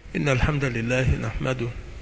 إن الحمد لله نحمده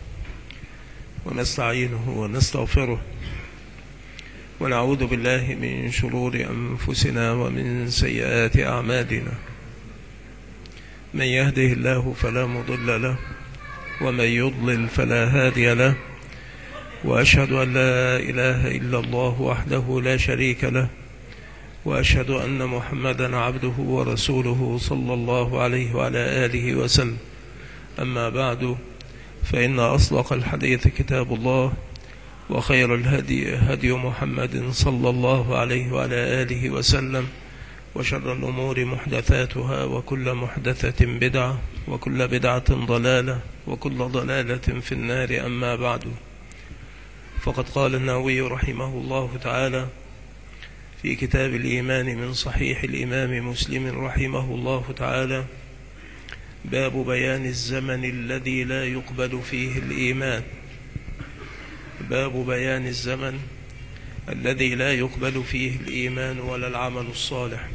ونستعينه ونستغفره ونعوذ بالله من شرور أنفسنا ومن سيئات أعمالنا. من يهده الله فلا مضل له ومن يضلل فلا هادي له، وأشهد أن لا إله إلا الله وحده لا شريك له، وأشهد أن محمدا عبده ورسوله صلى الله عليه وعلى آله وسلم. أما بعد، فإن أصدق الحديث كتاب الله، وخير الهدي هدي محمد صلى الله عليه وعلى آله وسلم، وشر الأمور محدثاتها، وكل محدثة بدعة، وكل بدعة ضلالة، وكل ضلالة في النار. أما بعد، فقد قال النووي رحمه الله تعالى في كتاب الإيمان من صحيح الإمام مسلم رحمه الله تعالى: باب بيان الزمن الذي لا يقبل فيه الإيمان. باب بيان الزمن الذي لا يقبل فيه الإيمان ولا العمل الصالح،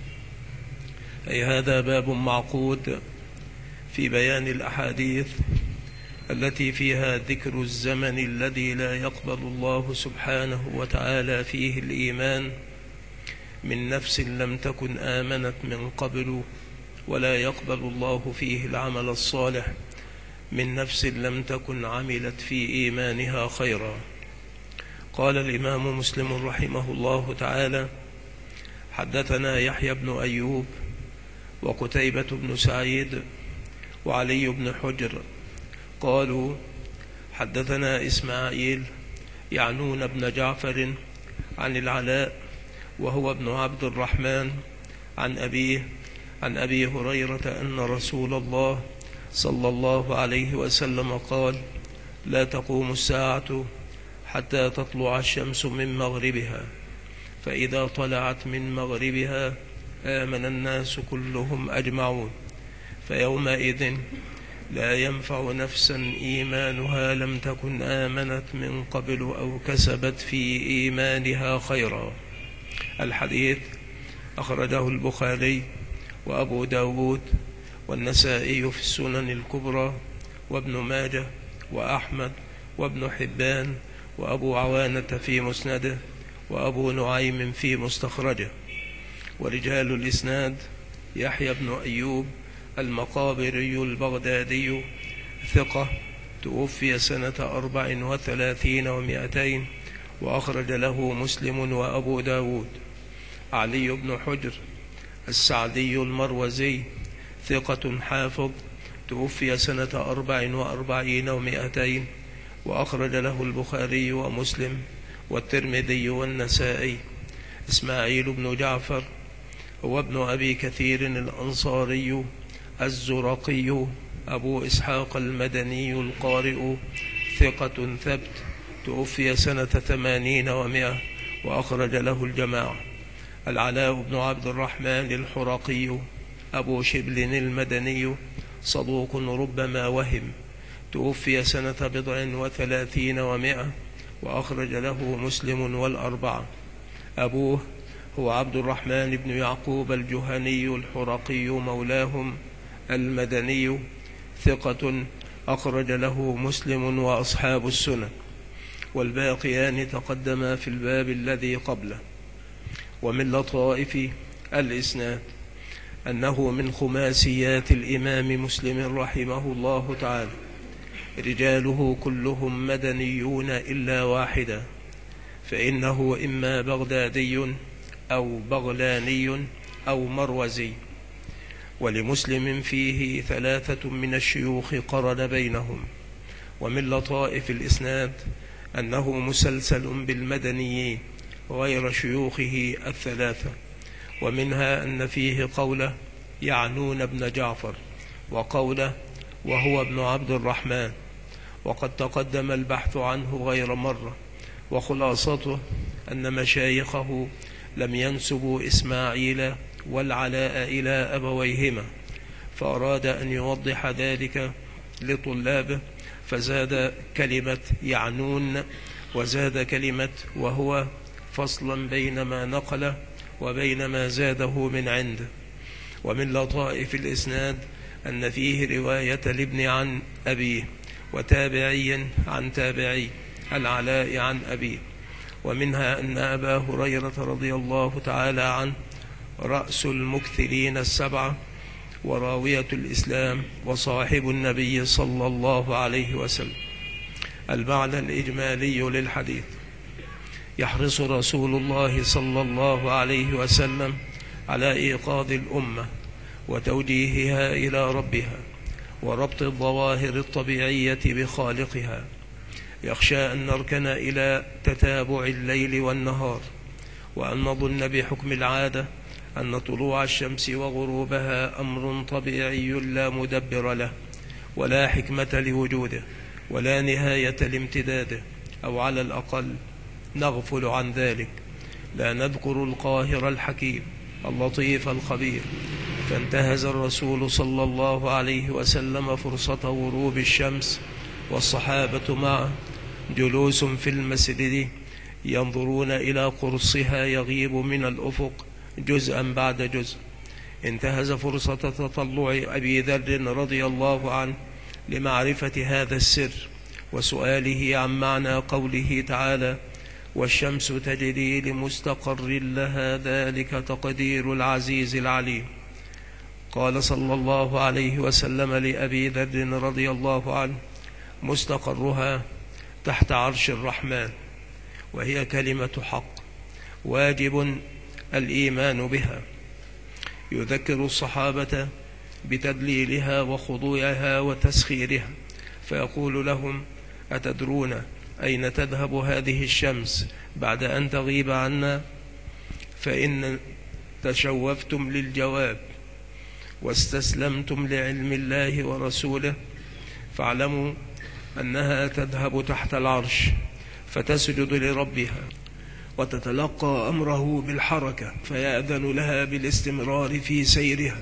أي هذا باب معقود في بيان الأحاديث التي فيها ذكر الزمن الذي لا يقبل الله سبحانه وتعالى فيه الإيمان من نفس لم تكن آمنت من قبل، ولا يقبل الله فيه العمل الصالح من نفس لم تكن عملت في إيمانها خيرا. قال الإمام مسلم رحمه الله تعالى: حدثنا يحيى بن أيوب وقتيبة بن سعيد وعلي بن حجر قالوا: حدثنا إسماعيل يعنون بن جعفر عن العلاء وهو ابن عبد الرحمن عن أبيه عن أبي هريرة أن رسول الله صلى الله عليه وسلم قال: لا تقوم الساعة حتى تطلع الشمس من مغربها، فإذا طلعت من مغربها آمن الناس كلهم أجمعون، فيومئذ لا ينفع نفسا إيمانها لم تكن آمنت من قبل أو كسبت في إيمانها خيرا. الحديث أخرجه البخاري وأبو داود والنسائي في السنن الكبرى، وابن ماجه وأحمد وابن حبان وأبو عوانة في مسنده، وأبو نعيم في مستخرجه. ورجال الإسناد: يحيى بن أيوب المقابري البغدادي، ثقة، توفي سنة 34 و200، وأخرج له مسلم وأبو داود. علي بن حجر السعدي المروزي، ثقة حافظ، توفي سنة 44 و200، وأخرج له البخاري ومسلم والترمذي والنسائي. إسماعيل بن جعفر هو ابن أبي كثير الأنصاري الزرقي أبو إسحاق المدني القارئ، ثقة ثبت، توفي سنة 80 و100، وأخرج له الجماعة. العلاء بن عبد الرحمن الحرقي أبو شبل المدني، صدوق ربما وهم، توفي سنة 37 و100، وأخرج له مسلم والأربعة. أبوه هو عبد الرحمن بن يعقوب الجهني الحرقي مولاهم المدني، ثقة، أخرج له مسلم وأصحاب السنن، والباقيان تقدما في الباب الذي قبله. ومن لطائف الإسناد أنه من خماسيات الإمام مسلم رحمه الله تعالى، رجاله كلهم مدنيون إلا واحدا، فإنه إما بغدادي أو بغلاني أو مروزي. ولمسلم فيه 3 من الشيوخ قرن بينهم. ومن لطائف الإسناد أنه مسلسل بالمدنيين غير شيوخه 3، ومنها أن فيه قوله يعنون بن جعفر، وقوله وهو ابن عبد الرحمن، وقد تقدم البحث عنه غير مرة. وخلاصته أن مشايخه لم ينسبوا إسماعيل والعلاء إلى أبويهما، فأراد أن يوضح ذلك لطلابه، فزاد كلمة يعنون وزاد كلمة وهو، فصلا بين ما نقله وبين ما زاده من عنده. ومن لطائف الإسناد أن فيه رواية لابن عن أبيه، وتابعي عن تابعي العلاء عن أبيه. ومنها أن أبا هريرة رضي الله تعالى عنه رأس المكثرين السبعة وراوية الإسلام وصاحب النبي صلى الله عليه وسلم. المعنى الإجمالي للحديث: يحرص رسول الله صلى الله عليه وسلم على إيقاظ الأمة وتوجيهها إلى ربها وربط الظواهر الطبيعية بخالقها. يخشى أن نركن إلى تتابع الليل والنهار، وأن نظن بحكم العادة أن طلوع الشمس وغروبها أمر طبيعي لا مدبر له ولا حكمة لوجوده ولا نهاية لامتداده، أو على الأقل نغفل عن ذلك، لا نذكر القاهر الحكيم اللطيف الخبير. فانتهز الرسول صلى الله عليه وسلم فرصة غروب الشمس والصحابة معه جلوس في المسجد ينظرون إلى قرصها يغيب من الأفق جزءا بعد جزء. انتهز فرصة تطلع أبي ذر رضي الله عنه لمعرفة هذا السر وسؤاله عن معنى قوله تعالى: والشمس تجري لمستقر لها ذلك تقدير العزيز العليم. قال صلى الله عليه وسلم لأبي ذر رضي الله عنه: مستقرها تحت عرش الرحمن، وهي كلمة حق واجب الإيمان بها. يذكر الصحابة بتدليلها وخضوعها وتسخيرها، فيقول لهم: أتدرون أين تذهب هذه الشمس بعد أن تغيب عنا؟ فإن تشوفتم للجواب واستسلمتم لعلم الله ورسوله فاعلموا أنها تذهب تحت العرش فتسجد لربها وتتلقى أمره بالحركة فيأذن لها بالاستمرار في سيرها،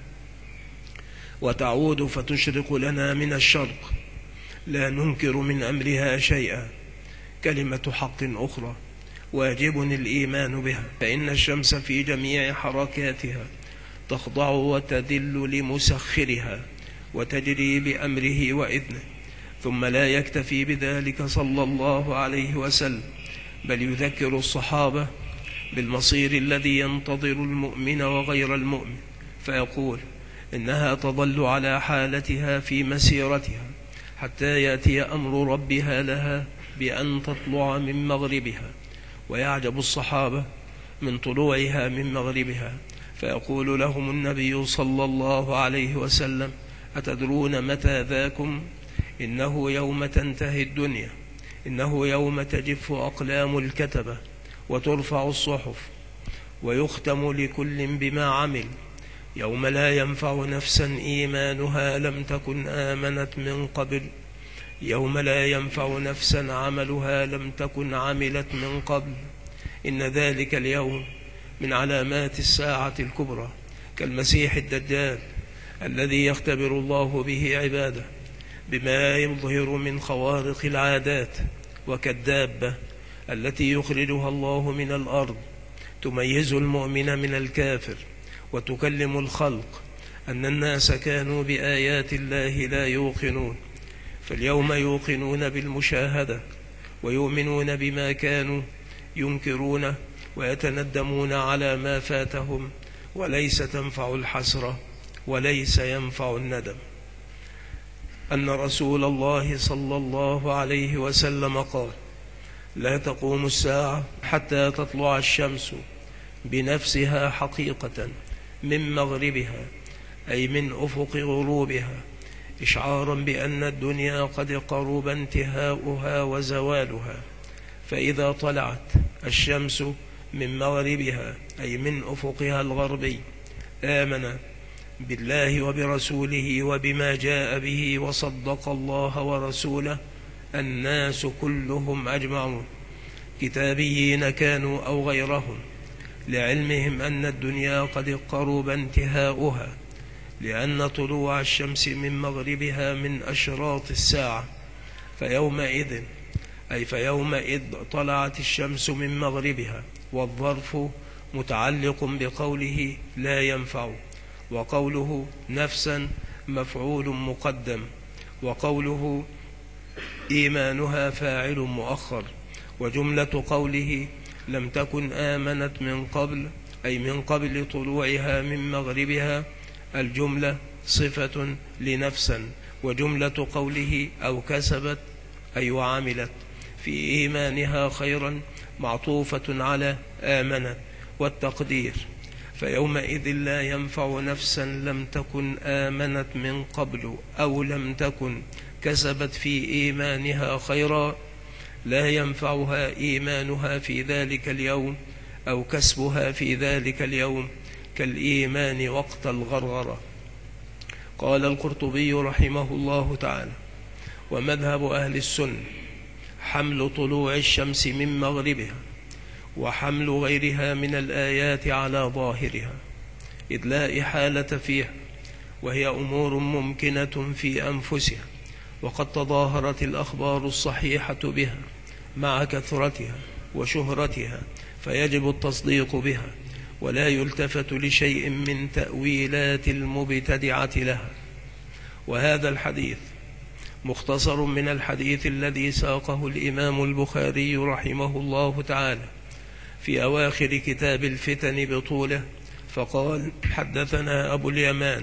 وتعود فتشرق لنا من الشرق، لا ننكر من أمرها شيئا. كلمة حق أخرى واجب الإيمان بها، فإن الشمس في جميع حركاتها تخضع وتذل لمسخرها وتجري بأمره وإذنه. ثم لا يكتفي بذلك صلى الله عليه وسلم، بل يذكر الصحابة بالمصير الذي ينتظر المؤمن وغير المؤمن، فيقول: إنها تظل على حالتها في مسيرتها حتى يأتي أمر ربها لها بأن تطلع من مغربها. ويعجب الصحابة من طلوعها من مغربها، فيقول لهم النبي صلى الله عليه وسلم: أتدرون متى ذاكم؟ إنه يوم تنتهي الدنيا، إنه يوم تجف أقلام الكتبة وترفع الصحف ويختم لكل بما عمل، يوم لا ينفع نفسا إيمانها لم تكن آمنت من قبل، يوم لا ينفع نفسا عملها لم تكن عملت من قبل. إن ذلك اليوم من علامات الساعة الكبرى، كالمسيح الدجال الذي يختبر الله به عباده بما يظهر من خوارق العادات، وكالدابة التي يخرجها الله من الأرض تميز المؤمن من الكافر وتكلم الخلق أن الناس كانوا بآيات الله لا يوقنون، فاليوم يوقنون بالمشاهدة ويؤمنون بما كانوا ينكرونه ويتندمون على ما فاتهم، وليس تنفع الحسرة وليس ينفع الندم. أن رسول الله صلى الله عليه وسلم قال: لا تقوم الساعة حتى تطلع الشمس بنفسها حقيقة من مغربها، أي من أفق غروبها، إشعارا بأن الدنيا قد قرب انتهاؤها وزوالها. فإذا طلعت الشمس من مغربها أي من أفقها الغربي آمن بالله وبرسوله وبما جاء به وصدق الله ورسوله الناس كلهم أجمعون، كتابيين كانوا أو غيرهم، لعلمهم أن الدنيا قد قرب انتهاؤها، لأن طلوع الشمس من مغربها من أشراط الساعة. فيومئذ أي فيومئذ طلعت الشمس من مغربها، والظرف متعلق بقوله لا ينفع، وقوله نفسا مفعول مقدم، وقوله إيمانها فاعل مؤخر. وجملة قوله لم تكن آمنت من قبل أي من قبل طلوعها من مغربها، الجملة صفة لنفسا. وجملة قوله أو كسبت أي وعملت في إيمانها خيرا معطوفة على آمنت. والتقدير فيومئذ لا ينفع نفسا لم تكن آمنت من قبل أو لم تكن كسبت في إيمانها خيرا، لا ينفعها إيمانها في ذلك اليوم أو كسبها في ذلك اليوم كالإيمان وقت الغرغرة. قال القرطبي رحمه الله تعالى: ومذهب أهل السنة حمل طلوع الشمس من مغربها وحمل غيرها من الآيات على ظاهرها، إذ لا إحالة فيها، وهي أمور ممكنة في أنفسها، وقد تظاهرت الأخبار الصحيحة بها مع كثرتها وشهرتها، فيجب التصديق بها، ولا يلتفت لشيء من تأويلات المبتدعة لها. وهذا الحديث مختصر من الحديث الذي ساقه الإمام البخاري رحمه الله تعالى في أواخر كتاب الفتن بطوله، فقال: حدثنا أبو اليمان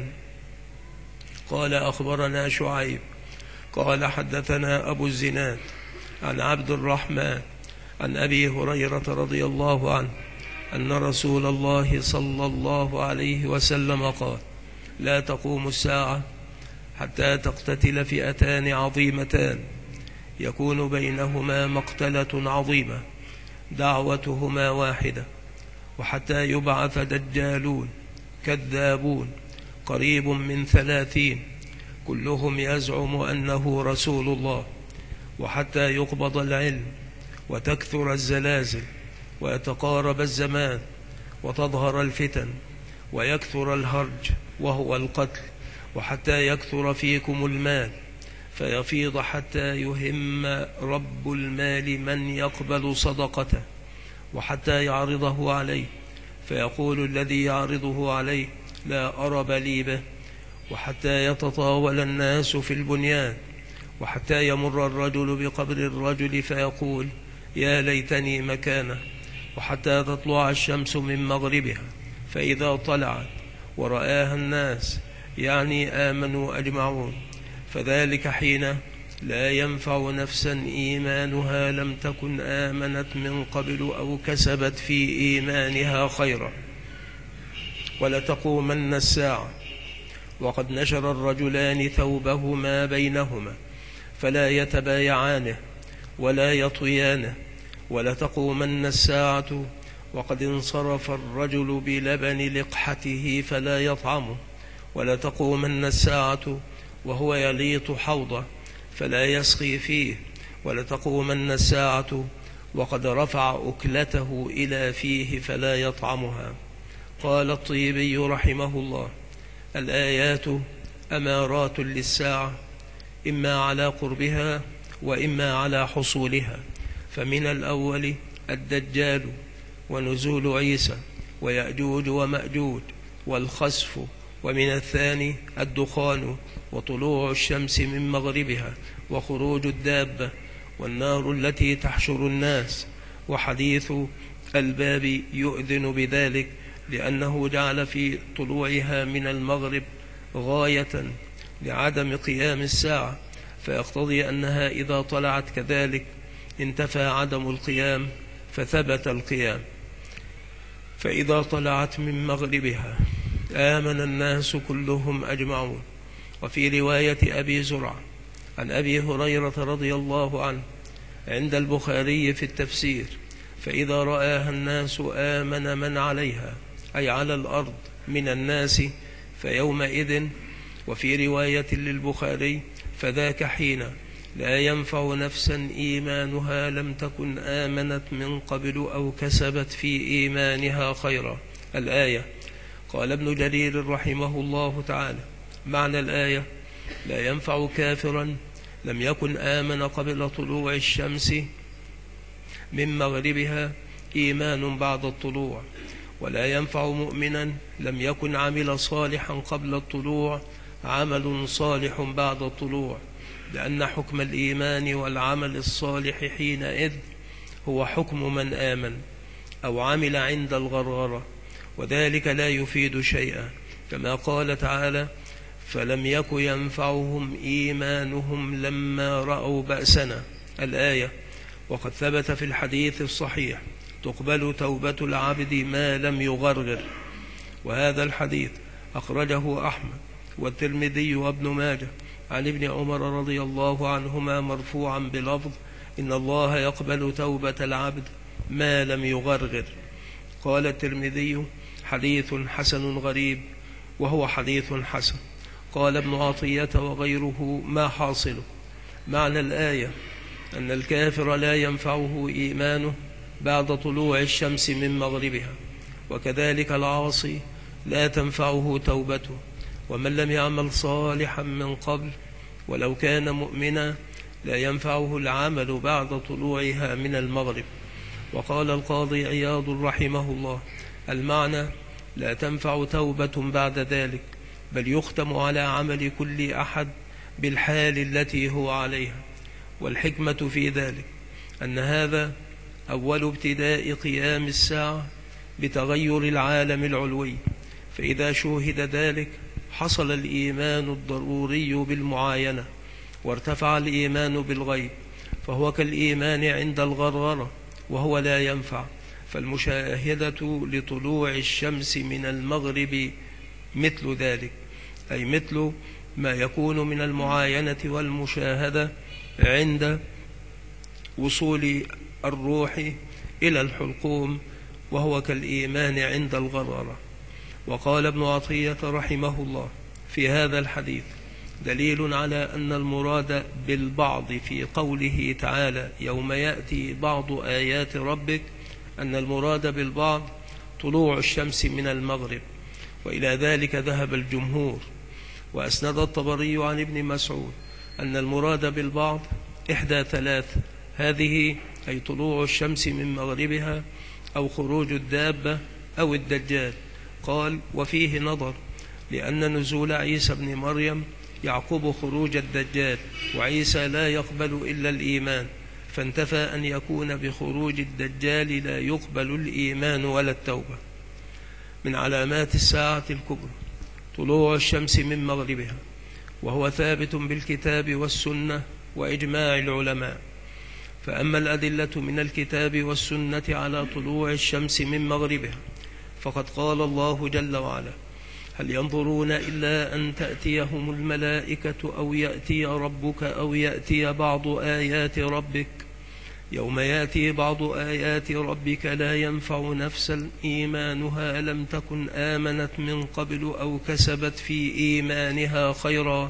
قال أخبرنا شعيب قال حدثنا أبو الزناد عن عبد الرحمن عن أبي هريرة رضي الله عنه أن رسول الله صلى الله عليه وسلم قال: لا تقوم الساعة حتى تقتتل فئتان عظيمتان يكون بينهما مقتلة عظيمة دعوتهما واحدة، وحتى يبعث دجالون كذابون قريب من 30 كلهم يزعم أنه رسول الله، وحتى يقبض العلم وتكثر الزلازل ويتقارب الزمان وتظهر الفتن ويكثر الهرج وهو القتل، وحتى يكثر فيكم المال فيفيض حتى يهم رب المال من يقبل صدقته، وحتى يعرضه عليه فيقول الذي يعرضه عليه لا أرب لي به، وحتى يتطاول الناس في البنيان، وحتى يمر الرجل بقبر الرجل فيقول يا ليتني مكانه، وحتى تطلع الشمس من مغربها فإذا طلعت ورآها الناس يعني آمنوا أجمعون، فذلك حين لا ينفع نفسا إيمانها لم تكن آمنت من قبل أو كسبت في إيمانها خيرا. ولتقومن الساعة وقد نشر الرجلان ثوبهما بينهما فلا يتبايعانه ولا يطويانه. ولتقومن الساعة وقد انصرف الرجل بلبن لقحته فلا يطعمه. ولتقومن الساعة وهو يليط حوضه فلا يسقي فيه. ولتقومن الساعة وقد رفع أكلته إلى فيه فلا يطعمها. قال الطيبي رحمه الله: الآيات أمارات للساعة إما على قربها وإما على حصولها، فمن الأول الدجال ونزول عيسى ويأجوج ومأجوج والخسف، ومن الثاني الدخان وطلوع الشمس من مغربها وخروج الدابة والنار التي تحشر الناس. وحديث الباب يؤذن بذلك لأنه جعل في طلوعها من المغرب غاية لعدم قيام الساعة، فيقتضي أنها إذا طلعت كذلك انتفى عدم القيام فثبت القيام. فإذا طلعت من مغربها آمن الناس كلهم أجمعون. وفي رواية أبي زرع عن أبي هريرة رضي الله عنه عند البخاري في التفسير: فإذا رآها الناس آمن من عليها أي على الأرض من الناس فيومئذ. وفي رواية للبخاري: فذاك حين لا ينفع نفسا إيمانها لم تكن آمنت من قبل أو كسبت في إيمانها خيرا. الآية. قال ابن جرير رحمه الله تعالى: معنى الآية: لا ينفع كافرا لم يكن آمن قبل طلوع الشمس من مغربها إيمان بعد الطلوع، ولا ينفع مؤمنا لم يكن عمل صالحا قبل الطلوع عمل صالح بعد الطلوع، لأن حكم الإيمان والعمل الصالح حينئذ هو حكم من آمن أو عمل عند الغرغرة، وذلك لا يفيد شيئا، كما قال تعالى: فلم يك ينفعهم إيمانهم لما رأوا بأسنا، الآية. وقد ثبت في الحديث الصحيح: تقبل توبة العبد ما لم يغرغر. وهذا الحديث أخرجه أحمد والترمذي وابن ماجه عن ابن عمر رضي الله عنهما مرفوعا بلفظ: إن الله يقبل توبة العبد ما لم يغرغر. قال الترمذي: حديث حسن غريب، وهو حديث حسن. قال ابن عطية وغيره: ما حاصله؟ معنى الآية أن الكافر لا ينفعه إيمانه بعد طلوع الشمس من مغربها، وكذلك العاصي لا تنفعه توبته، ومن لم يعمل صالحا من قبل ولو كان مؤمنا لا ينفعه العمل بعد طلوعها من المغرب. وقال القاضي عياض رحمه الله: المعنى لا تنفع توبة بعد ذلك، بل يختم على عمل كل أحد بالحال التي هو عليها. والحكمة في ذلك أن هذا أول ابتداء قيام الساعة بتغير العالم العلوي، فإذا شوهد ذلك حصل الإيمان الضروري بالمعاينة، وارتفع الإيمان بالغيب، فهو كالإيمان عند الغرغرة وهو لا ينفع. فالمشاهدة لطلوع الشمس من المغرب مثل ذلك، أي مثل ما يكون من المعاينة والمشاهدة عند وصول الروح إلى الحلقوم، وهو كالإيمان عند الغرغرة. وقال ابن عطية رحمه الله: في هذا الحديث دليل على أن المراد بالبعض في قوله تعالى: يوم يأتي بعض آيات ربك، أن المراد بالبعض طلوع الشمس من المغرب، وإلى ذلك ذهب الجمهور. وأسند الطبري عن ابن مسعود أن المراد بالبعض إحدى ثلاث، هذه أي طلوع الشمس من مغربها، أو خروج الدابة، أو الدجال. قال: وفيه نظر، لأن نزول عيسى بن مريم يعقب خروج الدجال، وعيسى لا يقبل إلا الإيمان، فانتفى أن يكون بخروج الدجال لا يقبل الإيمان ولا التوبة. من علامات الساعة الكبرى طلوع الشمس من مغربها، وهو ثابت بالكتاب والسنة وإجماع العلماء. فأما الأدلة من الكتاب والسنة على طلوع الشمس من مغربها، فقد قال الله جل وعلا: هل ينظرون إلا أن تأتيهم الملائكة أو يأتي ربك أو يأتي بعض آيات ربك، يوم يأتي بعض آيات ربك لا ينفع نفسا إيمانها لم تكن آمنت من قبل أو كسبت في إيمانها خيرا،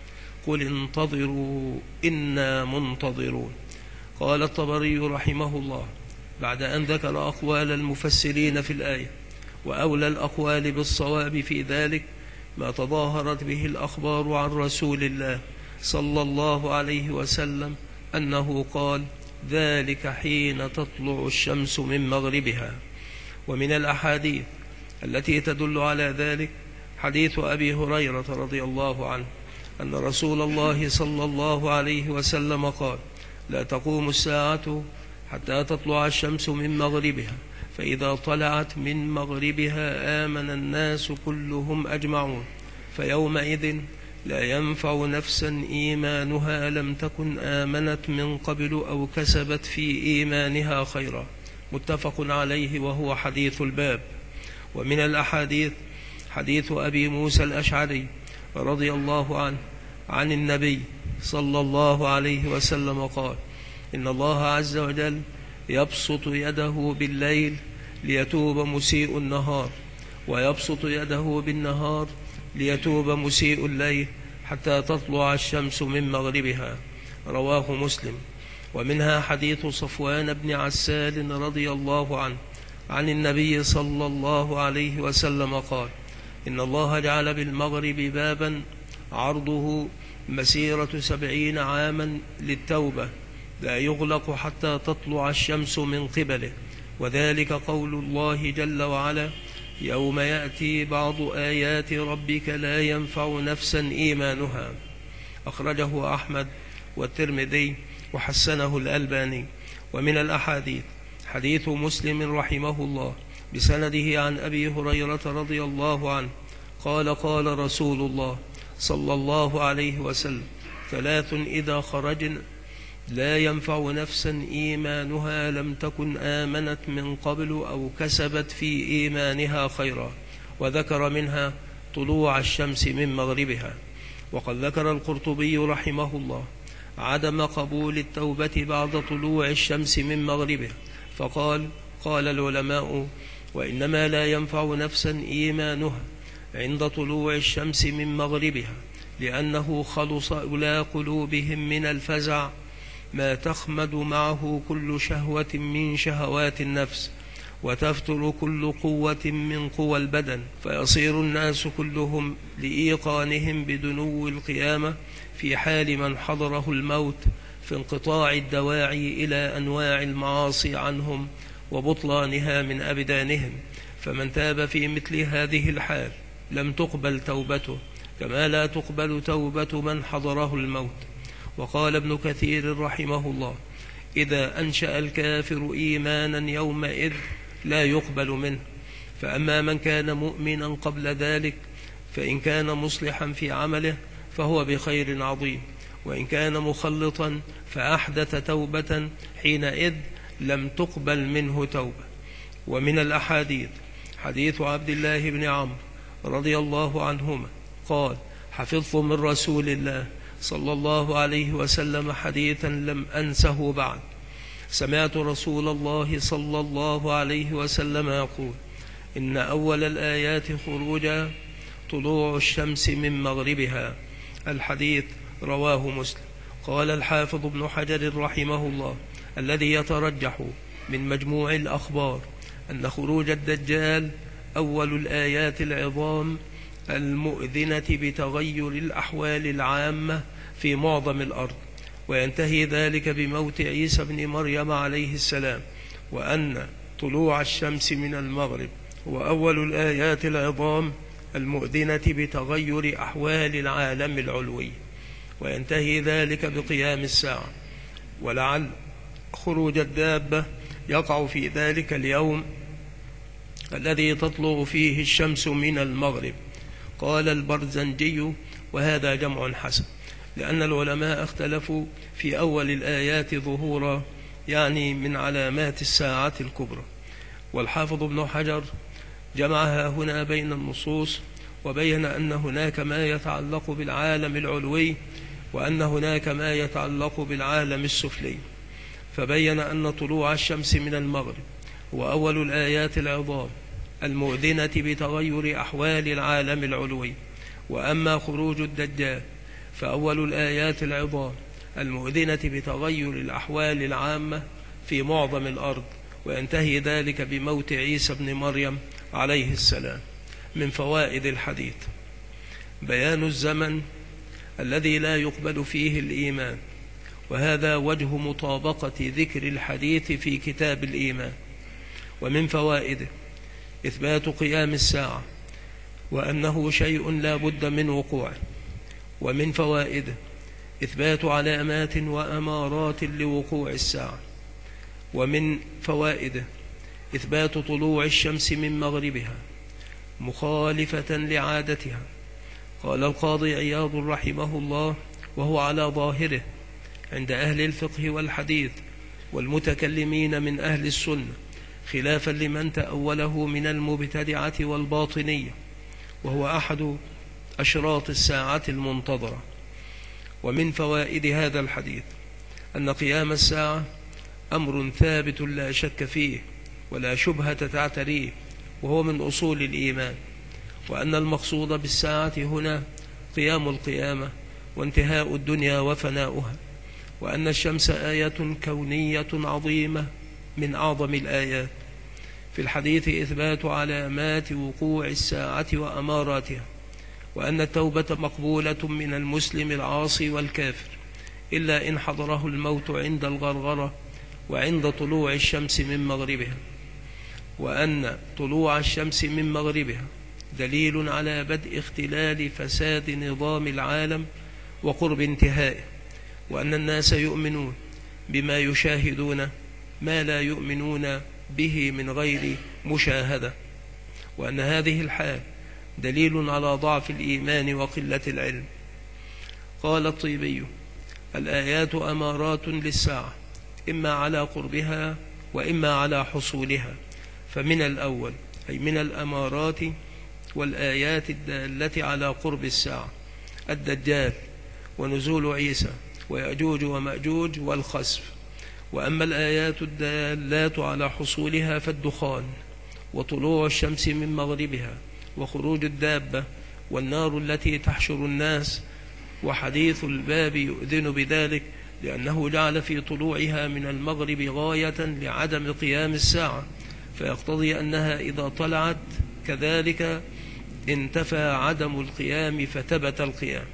قل انتظروا إنا منتظرون. قال الطبري رحمه الله بعد أن ذكر أقوال المفسرين في الآية: وأولى الأقوال بالصواب في ذلك ما تظاهرت به الأخبار عن رسول الله صلى الله عليه وسلم أنه قال: ذلك حين تطلع الشمس من مغربها. ومن الأحاديث التي تدل على ذلك حديث أبي هريرة رضي الله عنه أن رسول الله صلى الله عليه وسلم قال: لا تقوم الساعة حتى تطلع الشمس من مغربها، فإذا طلعت من مغربها آمن الناس كلهم أجمعون، فيومئذ لا ينفع نفسا إيمانها لم تكن آمنت من قبل أو كسبت في إيمانها خيرا. متفق عليه، وهو حديث الباب. ومن الأحاديث حديث أبي موسى الأشعري رضي الله عنه عن النبي صلى الله عليه وسلم قال: إن الله عز وجل يبسط يده بالليل ليتوب مسيء النهار، ويبسط يده بالنهار ليتوب مسيء الليل، حتى تطلع الشمس من مغربها. رواه مسلم. ومنها حديث صفوان بن عسال رضي الله عنه عن النبي صلى الله عليه وسلم قال: إن الله جعل بالمغرب بابا عرضه مسيرة 70 عاما للتوبة، لا يغلق حتى تطلع الشمس من قبله، وذلك قول الله جل وعلا: يوم يأتي بعض آيات ربك لا ينفع نفسا إيمانها. أخرجه أحمد والترمذي وحسنه الألباني. ومن الأحاديث حديث مسلم رحمه الله بسنده عن أبي هريرة رضي الله عنه قال قال رسول الله صلى الله عليه وسلم: 3 إذا خرجن لا ينفع نفسا إيمانها لم تكن آمنت من قبل أو كسبت في إيمانها خيرا. وذكر منها طلوع الشمس من مغربها. وقد ذكر القرطبي رحمه الله عدم قبول التوبة بعد طلوع الشمس من مغربها، فقال: قال العلماء: وإنما لا ينفع نفسا إيمانها عند طلوع الشمس من مغربها، لأنه خلص إلى قلوبهم من الفزع ما تخمد معه كل شهوة من شهوات النفس، وتفتر كل قوة من قوى البدن، فيصير الناس كلهم لإيقانهم بدنو القيامة في حال من حضره الموت في انقطاع الدواعي إلى أنواع المعاصي عنهم وبطلانها من أبدانهم. فمن تاب في مثل هذه الحال لم تقبل توبته، كما لا تقبل توبة من حضره الموت. وقال ابن كثير رحمه الله: إذا أنشأ الكافر إيمانا يومئذ لا يقبل منه. فأما من كان مؤمنا قبل ذلك فإن كان مصلحا في عمله فهو بخير عظيم، وإن كان مخلطا فأحدث توبة حينئذ لم تقبل منه توبة. ومن الأحاديث حديث عبد الله بن عمرو رضي الله عنهما قال: حفظت من رسول الله صلى الله عليه وسلم حديثا لم أنسه بعد. سمعت رسول الله صلى الله عليه وسلم يقول: إن أول الآيات خروجا طلوع الشمس من مغربها. الحديث رواه مسلم. قال الحافظ ابن حجر رحمه الله: الذي يترجح من مجموع الأخبار أن خروج الدجال أول الآيات العظام المؤذنة بتغير الأحوال العامة في معظم الأرض، وينتهي ذلك بموت عيسى بن مريم عليه السلام، وأن طلوع الشمس من المغرب هو أول الآيات العظام المؤذنة بتغير أحوال العالم العلوي، وينتهي ذلك بقيام الساعة. ولعل خروج الدابة يقع في ذلك اليوم الذي تطلع فيه الشمس من المغرب. قال البرزنجي: وهذا جمع حسن، لأن العلماء اختلفوا في أول الآيات ظهورا، يعني من علامات الساعة الكبرى. والحافظ ابن حجر جمعها هنا بين النصوص، وبين أن هناك ما يتعلق بالعالم العلوي وأن هناك ما يتعلق بالعالم السفلي، فبين أن طلوع الشمس من المغرب هو أول الآيات العظام المؤذنة بتغير أحوال العالم العلوي، وأما خروج الدجال فأول الآيات العظام المؤذنة بتغير الأحوال العامة في معظم الأرض، وينتهي ذلك بموت عيسى بن مريم عليه السلام. من فوائد الحديث بيان الزمن الذي لا يقبل فيه الإيمان، وهذا وجه مطابقة ذكر الحديث في كتاب الإيمان. ومن فوائده إثبات قيام الساعة وأنه شيء لا بد من وقوعه. ومن فوائده إثبات علامات وأمارات لوقوع الساعة. ومن فوائده إثبات طلوع الشمس من مغربها مخالفة لعادتها. قال القاضي عياض رحمه الله، وهو على ظاهره عند أهل الفقه والحديث والمتكلمين من أهل السنة، خلافا لمن تأوله من المبتدعة والباطنية، وهو أحد أشراط الساعة المنتظرة. ومن فوائد هذا الحديث أن قيام الساعة أمر ثابت لا شك فيه ولا شبهة تعتريه، وهو من أصول الإيمان، وأن المقصود بالساعة هنا قيام القيامة وانتهاء الدنيا وفناؤها، وأن الشمس آية كونية عظيمة من أعظم الآيات. في الحديث إثبات علامات وقوع الساعة وأماراتها، وأن التوبة مقبولة من المسلم العاصي والكافر إلا إن حضره الموت عند الغرغرة وعند طلوع الشمس من مغربها. وأن طلوع الشمس من مغربها دليل على بدء اختلال فساد نظام العالم وقرب انتهائه، وأن الناس يؤمنون بما يشاهدون ما لا يؤمنون به من غير مشاهدة، وأن هذه الحال دليل على ضعف الإيمان وقلة العلم. قال الطيبي: الآيات أمارات للساعة، إما على قربها وإما على حصولها، فمن الأول أي من الأمارات والآيات الدالة على قرب الساعة الدجال ونزول عيسى ويأجوج ومأجوج والخسف. وأما الآيات الدالات على حصولها فالدخان وطلوع الشمس من مغربها وخروج الدابة والنار التي تحشر الناس. وحديث الباب يؤذن بذلك، لأنه جعل في طلوعها من المغرب غاية لعدم قيام الساعة، فيقتضي أنها إذا طلعت كذلك انتفى عدم القيام فثبت القيام.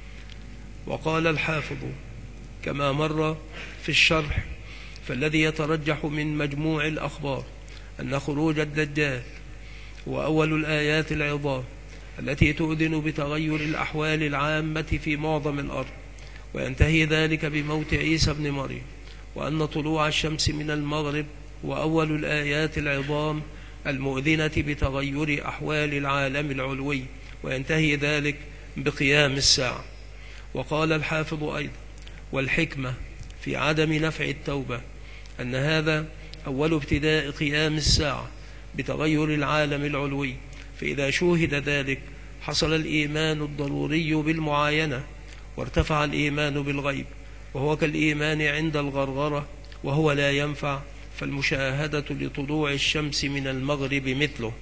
وقال الحافظ كما مر في الشرح: فالذي يترجح من مجموع الأخبار أن خروج الدجال هو أول الآيات العظام التي تؤذن بتغير الأحوال العامة في معظم الأرض، وينتهي ذلك بموت عيسى بن مريم، وأن طلوع الشمس من المغرب هو أول الآيات العظام المؤذنة بتغير أحوال العالم العلوي، وينتهي ذلك بقيام الساعة. وقال الحافظ أيضا: والحكمة في عدم نفع التوبة أن هذا أول ابتداء قيام الساعة بتغير العالم العلوي، فإذا شوهد ذلك حصل الإيمان الضروري بالمعاينة، وارتفع الإيمان بالغيب، وهو كالإيمان عند الغرغرة وهو لا ينفع، فالمشاهدة لطلوع الشمس من المغرب مثله.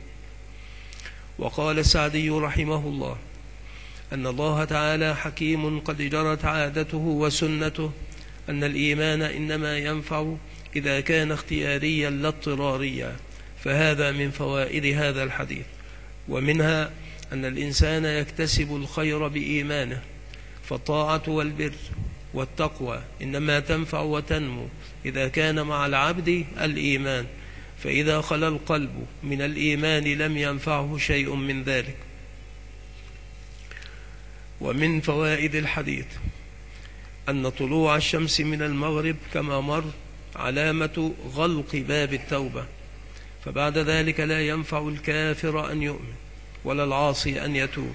وقال السعدي رحمه الله: أن الله تعالى حكيم قد جرت عادته وسنته أن الإيمان إنما ينفع إذا كان اختياريا لا اضطراريا، فهذا من فوائد هذا الحديث. ومنها أن الإنسان يكتسب الخير بإيمانه، فالطاعة والبر والتقوى إنما تنفع وتنمو إذا كان مع العبد الإيمان، فإذا خلا القلب من الإيمان لم ينفعه شيء من ذلك. ومن فوائد الحديث أن طلوع الشمس من المغرب كما مر علامة غلق باب التوبة، فبعد ذلك لا ينفع الكافر أن يؤمن ولا العاصي أن يتوب.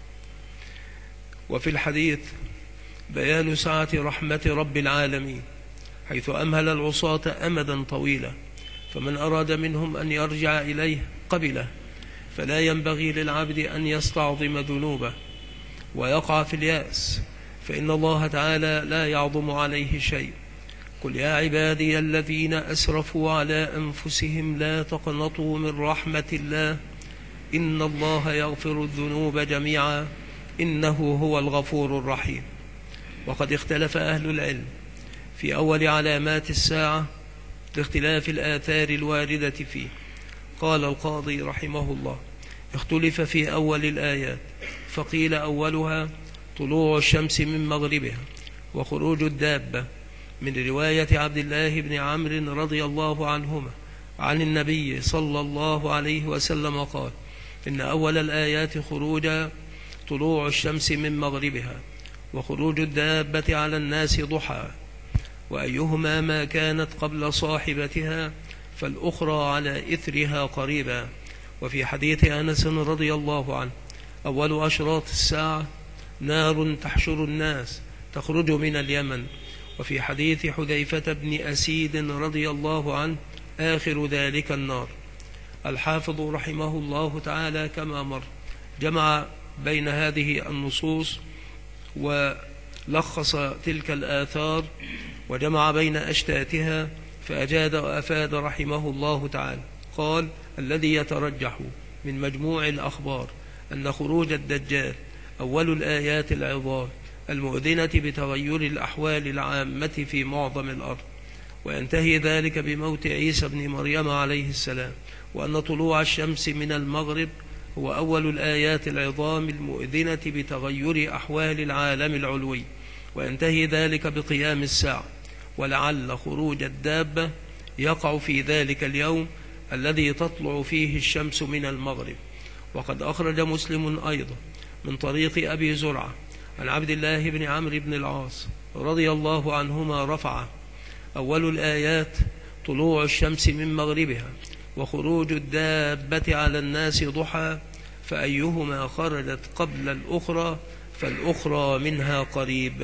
وفي الحديث بيان سعة رحمة رب العالمين، حيث أمهل العصاة أمدا طويلا، فمن أراد منهم أن يرجع إليه قبله، فلا ينبغي للعبد أن يستعظم ذنوبه ويقع في اليأس، فإن الله تعالى لا يعظم عليه شيء. قل يا عبادي الذين أسرفوا على أنفسهم لا تقنطوا من رحمة الله إن الله يغفر الذنوب جميعا إنه هو الغفور الرحيم. وقد اختلف أهل العلم في أول علامات الساعة لاختلاف الآثار الواردة فيه. قال القاضي رحمه الله: اختلف في أول الآيات، فقيل أولها طلوع الشمس من مغربها وخروج الدابة، من رواية عبد الله بن عمرو رضي الله عنهما عن النبي صلى الله عليه وسلم قال: إن أول الآيات خروج طلوع الشمس من مغربها وخروج الدابة على الناس ضحى، وأيهما ما كانت قبل صاحبتها فالأخرى على إثرها قريبا. وفي حديث أنس رضي الله عنه: أول أشراط الساعة نار تحشر الناس تخرج من اليمن. وفي حديث حذيفة بن أسيد رضي الله عنه: آخر ذلك النار. الحافظ رحمه الله تعالى كما مر جمع بين هذه النصوص ولخص تلك الآثار وجمع بين أشتاتها، فأجاد وأفاد رحمه الله تعالى. قال: الذي يترجح من مجموع الأخبار أن خروج الدجال أول الآيات العظام المؤذنة بتغير الأحوال العامة في معظم الأرض، وينتهي ذلك بموت عيسى بن مريم عليه السلام، وأن طلوع الشمس من المغرب هو أول الآيات العظام المؤذنة بتغير أحوال العالم العلوي، وينتهي ذلك بقيام الساعة. ولعل خروج الدابة يقع في ذلك اليوم الذي تطلع فيه الشمس من المغرب. وقد أخرج مسلم أيضا من طريق أبي زرعة عن عبد الله بن عمرو بن العاص رضي الله عنهما رفعه: أول الآيات طلوع الشمس من مغربها وخروج الدابة على الناس ضحى، فأيهما خرجت قبل الأخرى فالأخرى منها قريب.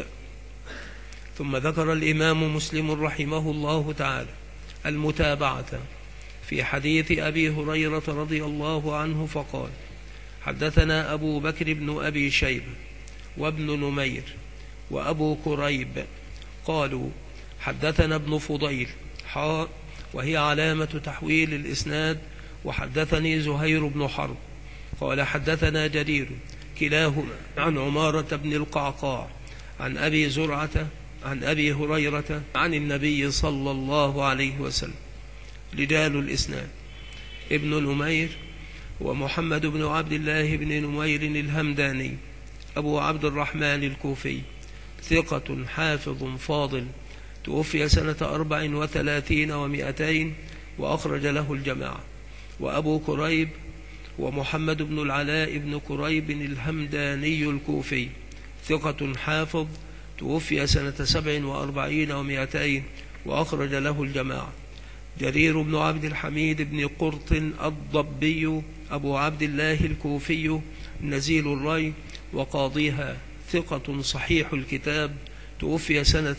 ثم ذكر الإمام مسلم رحمه الله تعالى المتابعة في حديث أبي هريرة رضي الله عنه فقال: حدثنا أبو بكر بن أبي شيبة وابن نمير وأبو كريب قالوا حدثنا ابن فضيل وهي علامة تحويل الإسناد. وحدثني زهير بن حرب قال حدثنا جرير كلاهما عن عمارة بن القعقاع عن أبي زرعة عن أبي هريرة عن النبي صلى الله عليه وسلم. رجال الإسناد: ابن نمير ومحمد بن عبد الله بن نمير الهمداني أبو عبد الرحمن الكوفي، ثقة حافظ فاضل، توفي سنة 34 و200 وأخرج له الجماعة. وأبو كريب ومحمد بن العلاء بن كريب الهمداني الكوفي، ثقة حافظ، توفي سنة 47 و200 وأخرج له الجماعة. جرير بن عبد الحميد بن قرط الضبي أبو عبد الله الكوفي نزيل الري وقاضيها، ثقة صحيح الكتاب، توفي سنة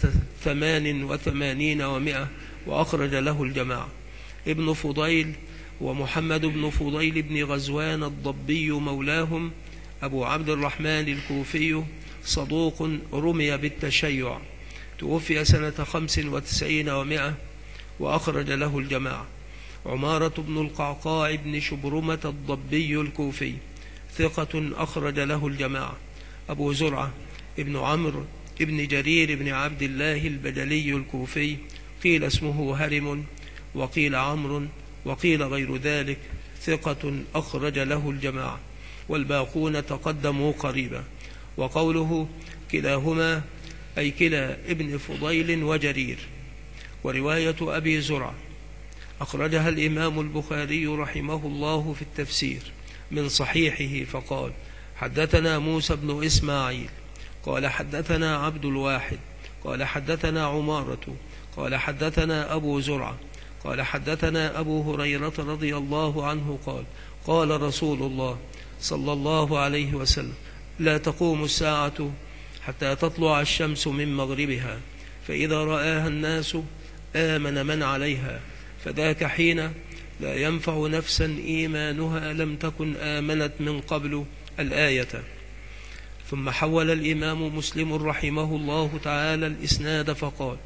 88 و100 وأخرج له الجماعة. ابن فضيل ومحمد بن فضيل بن غزوان الضبي مولاهم أبو عبد الرحمن الكوفي، صدوق رمي بالتشيع، توفي سنة 95 و100 وأخرج له الجماعة. عمارة بن القعقاع بن شبرمة الضبي الكوفي، ثقة، أخرج له الجماعة. أبو زرعة ابن عمرو ابن جرير بن عبد الله البجلي الكوفي، قيل اسمه هرم وقيل عمرو وقيل غير ذلك، ثقة، أخرج له الجماعة، والباقون تقدموا قريبا. وقوله كلاهما أي كلا ابن فضيل وجرير. ورواية أبي زرعة أخرجها الإمام البخاري رحمه الله في التفسير من صحيحه فقال: حدثنا موسى بن إسماعيل قال حدثنا عبد الواحد قال حدثنا عمارة قال حدثنا أبو زرعة قال حدثنا أبو هريرة رضي الله عنه قال: قال رسول الله صلى الله عليه وسلم: لا تقوم الساعة حتى تطلع الشمس من مغربها، فإذا رآها الناس آمن من عليها، فذاك حين لا ينفع نفسا إيمانها لم تكن آمنت من قبل، الآية. ثم حول الإمام مسلم رحمه الله تعالى الإسناد فقال: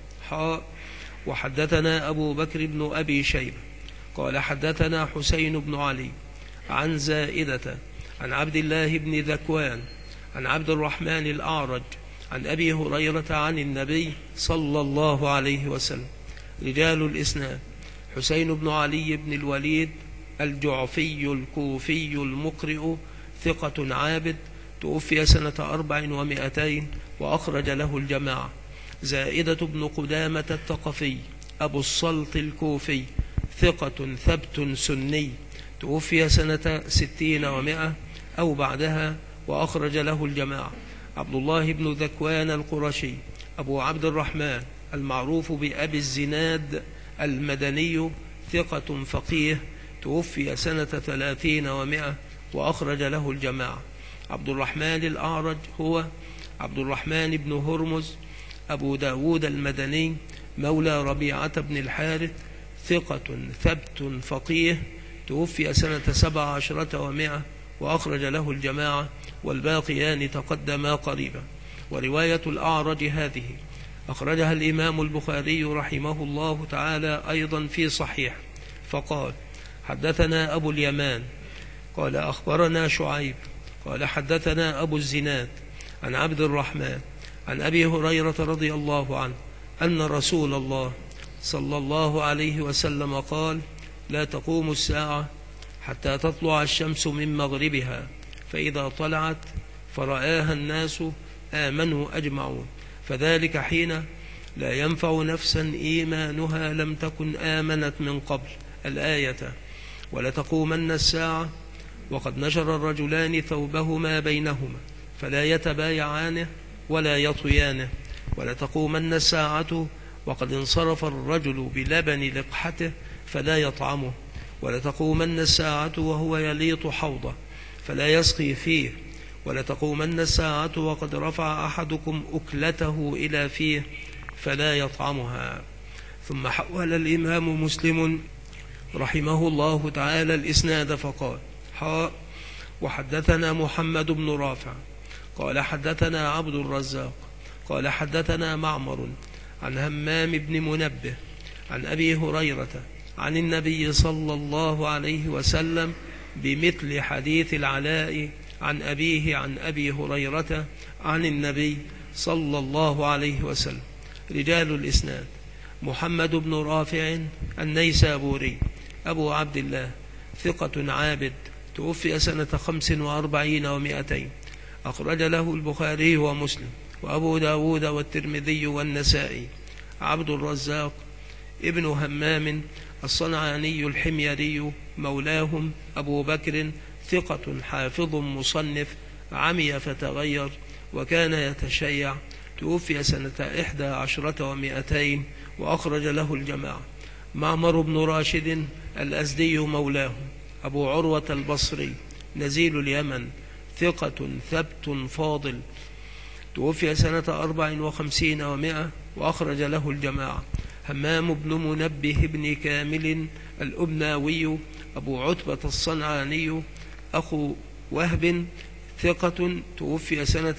وحدثنا أبو بكر بن أبي شيبة قال حدثنا حسين بن علي عن زائدة عن عبد الله بن ذكوان عن عبد الرحمن الأعرج عن أبي هريرة عن النبي صلى الله عليه وسلم. رجال الإسناد: حسين بن علي بن الوليد الجعفي الكوفي المقرئ، ثقة عابد، توفي سنة 400 وأخرج له الجماعة. زائدة بن قدامة الثقفي أبو الصلت الكوفي، ثقة ثبت سني، توفي سنة 60 و100 أو بعدها وأخرج له الجماعة. عبد الله بن ذكوان القرشي أبو عبد الرحمن المعروف بأبي الزناد المدني، ثقة فقيه، توفي سنة 30 و100 وأخرج له الجماعة. عبد الرحمن الأعرج هو عبد الرحمن بن هرمز أبو داود المدني مولى ربيعة بن الحارث، ثقة ثبت فقيه، توفي سنة 17 و100 وأخرج له الجماعة، والباقيان تقدما قريبا. ورواية الأعرج هذه أخرجها الإمام البخاري رحمه الله تعالى أيضا في صحيح فقال: حدثنا أبو اليمان قال أخبرنا شعيب قال حدثنا أبو الزناد عن عبد الرحمن عن أبي هريرة رضي الله عنه أن رسول الله صلى الله عليه وسلم قال: لا تقوم الساعة حتى تطلع الشمس من مغربها، فإذا طلعت فرآها الناس آمنوا أجمعون، فذلك حين لا ينفع نفسا إيمانها لم تكن آمنت من قبل، الآية. ولتقومن الساعة وقد نشر الرجلان ثوبهما بينهما فلا يتبايعانه ولا يطويانه، ولتقومن الساعة وقد انصرف الرجل بلبن لقحته فلا يطعمه، ولتقومن الساعة وهو يليط حوضه فلا يسقي فيه، ولتقومن الساعة وقد رفع أحدكم أكلته إلى فيه فلا يطعمها. ثم حول الإمام مسلم رحمه الله تعالى الإسناد فقال: وحدثنا محمد بن رافع قال حدثنا عبد الرزاق قال حدثنا معمر عن همام بن منبه عن أبي هريرة عن النبي صلى الله عليه وسلم بمثل حديث العلاء عن أبيه عن أبي هريرة عن النبي صلى الله عليه وسلم. رجال الإسناد: محمد بن رافع النيسابوري أبو عبد الله، ثقة عابد، توفي سنة 45 و200، أخرج له البخاري ومسلم وأبو داود والترمذي والنسائي. عبد الرزاق ابن همام الصنعاني الحميري مولاهم أبو بكر، ثقة حافظ مصنف، عمي فتغير وكان يتشيع، توفي سنة 11 و200 وأخرج له الجماعة. معمر بن راشد الأزدي مولاهم أبو عروة البصري نزيل اليمن، ثقة ثبت فاضل، توفي سنة 54 و100 وأخرج له الجماعة. همام بن منبه بن كامل الأبناوي أبو عتبة الصنعاني أخو وهب، ثقة، توفي سنة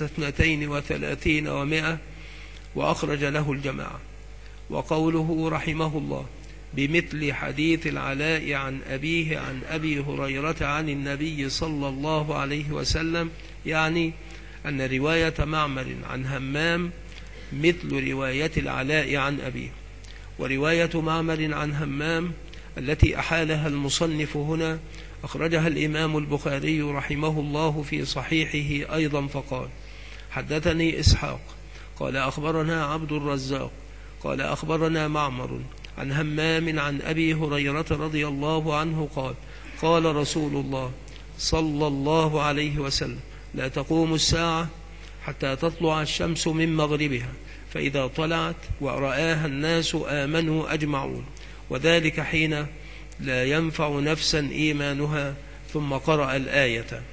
32 و100 وأخرج له الجماعة. وقوله رحمه الله بمثل حديث العلاء عن أبيه عن أبي هريرة عن النبي صلى الله عليه وسلم، يعني أن رواية معمر عن همام مثل رواية العلاء عن أبيه. ورواية معمر عن همام التي أحالها المصنف هنا أخرجها الإمام البخاري رحمه الله في صحيحه أيضا فقال: حدثني إسحاق قال أخبرنا عبد الرزاق قال أخبرنا معمر عن همام عن أبي هريرة رضي الله عنه قال: قال رسول الله صلى الله عليه وسلم: لا تقوم الساعة حتى تطلع الشمس من مغربها، فإذا طلعت ورآها الناس آمنوا أجمعون، وذلك حين لا ينفع نفسا إيمانها. ثم قرأ الآية.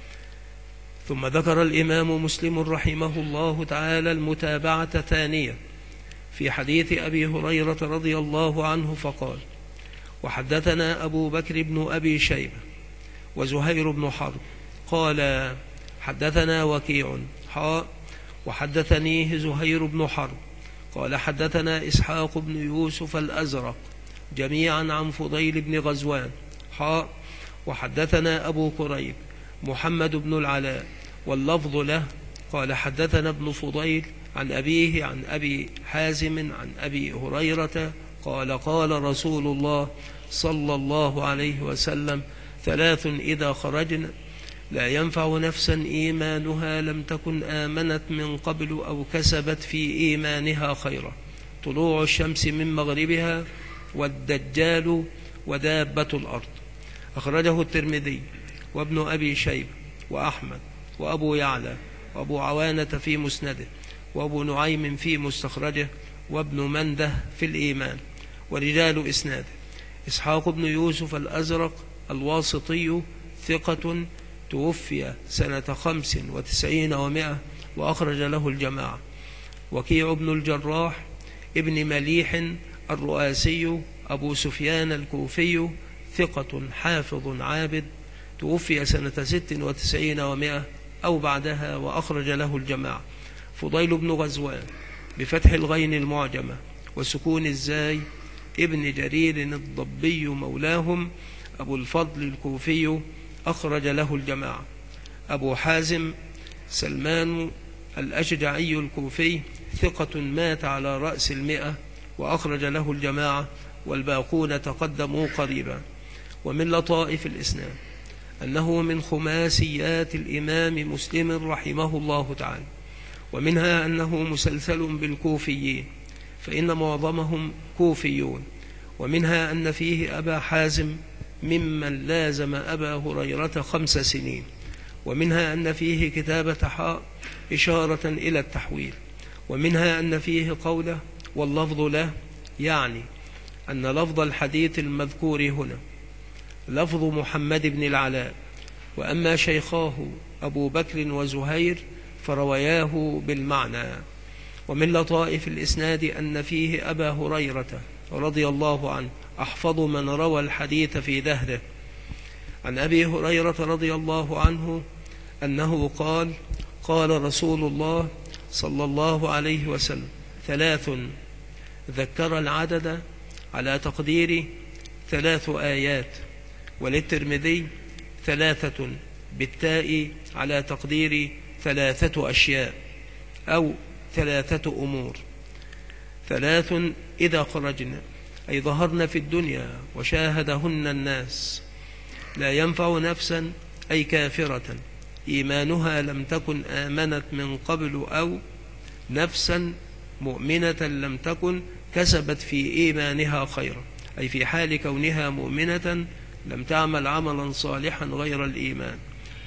ثم ذكر الإمام مسلم رحمه الله تعالى المتابعة ثانية في حديث أبي هريرة رضي الله عنه فقال: وحدثنا أبو بكر بن أبي شيبة وزهير بن حرب قال حدثنا وكيع وحدثنيه زهير بن حرب قال حدثنا إسحاق بن يوسف الأزرق جميعا عن فضيل بن غزوان وحدثنا أبو كريب محمد بن العلاء واللفظ له قال حدثنا ابن فضيل عن أبيه عن أبي حازم عن أبي هريرة قال: قال رسول الله صلى الله عليه وسلم: ثلاث إذا خرجن لا ينفع نفسا إيمانها لم تكن آمنت من قبل أو كسبت في إيمانها خيرا: طلوع الشمس من مغربها، والدجال، ودابة الأرض. أخرجه الترمذي وابن أبي شيبة وأحمد وأبو يعلى وأبو عوانة في مسنده، وأبو نعيم في مستخرجه، وابن منده في الإيمان. ورجال إسناده: إسحاق بن يوسف الأزرق الواسطي، ثقة، توفي سنة 95 و100 وأخرج له الجماعة. وكيع بن الجراح ابن مليح الرؤاسي أبو سفيان الكوفي، ثقة حافظ عابد، توفي سنة 96 و100 أو بعدها وأخرج له الجماعة. فضيل بن غزوان بفتح الغين المعجمة وسكون الزاي ابن جرير الضبي مولاهم أبو الفضل الكوفي، أخرج له الجماعة. أبو حازم سلمان الأشجعي الكوفي، ثقة، مات على رأس 100 وأخرج له الجماعة، والباقون تقدموا قريبا. ومن لطائف الإسلام أنه من خماسيات الإمام مسلم رحمه الله تعالى، ومنها أنه مسلسل بالكوفيين فإن معظمهم كوفيون، ومنها أن فيه أبا حازم ممن لازم أبا هريرة 5 سنين، ومنها أن فيه كتابة حاء إشارة إلى التحويل، ومنها أن فيه قوله واللفظ له، يعني أن لفظ الحديث المذكور هنا لفظ محمد بن العلاء، وأما شيخاه أبو بكر وزهير فروياه بالمعنى. ومن لطائف الإسناد أن فيه أبا هريرة رضي الله عنه أحفظ من روى الحديث في دهره. عن أبي هريرة رضي الله عنه أنه قال: قال رسول الله صلى الله عليه وسلم: 3 ذكر العدد على تقدير 3 آيات، وللترمذي 3 بالتاء على تقدير 3 أشياء أو 3 أمور. 3 إذا خرجنا أي ظهرن في الدنيا وشاهدهن الناس، لا ينفع نفسا أي كافرة إيمانها لم تكن آمنت من قبل، أو نفسا مؤمنة لم تكن كسبت في إيمانها خيرا، أي في حال كونها مؤمنة لم تعمل عملا صالحا غير الإيمان.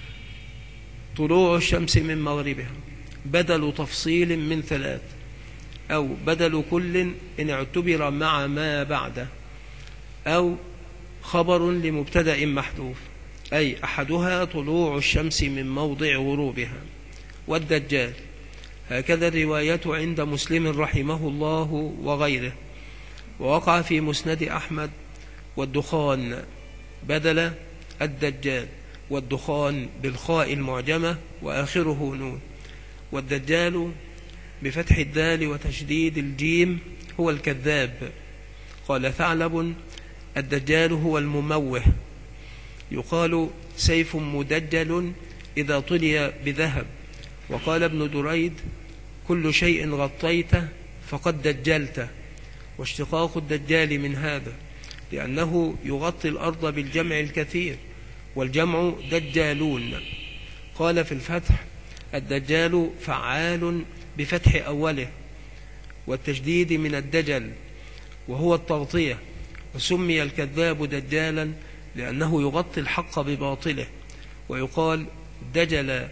طلوع الشمس من مغربها بدل تفصيل من 3، أو بدل كل إن اعتبر مع ما بعده، أو خبر لمبتدأ محذوف، أي أحدها طلوع الشمس من موضع غروبها. والدجال هكذا الرواية عند مسلم رحمه الله وغيره. ووقع في مسند أحمد والدخان بدل الدجال، والدخان بالخاء المعجمة وآخره نون. والدجال بفتح الدال وتشديد الجيم هو الكذاب. قال ثعلب: الدجال هو المموه. يقال سيف مدجل إذا طلي بذهب. وقال ابن دريد: كل شيء غطيته فقد دجلته. واشتقاق الدجال من هذا لأنه يغطي الأرض بالجمع الكثير، والجمع دجالون. قال في الفتح: الدجال فعال بفتح أوله والتشديد من الدجل وهو التغطية. وسمي الكذاب دجالا لأنه يغطي الحق بباطله. ويقال دجل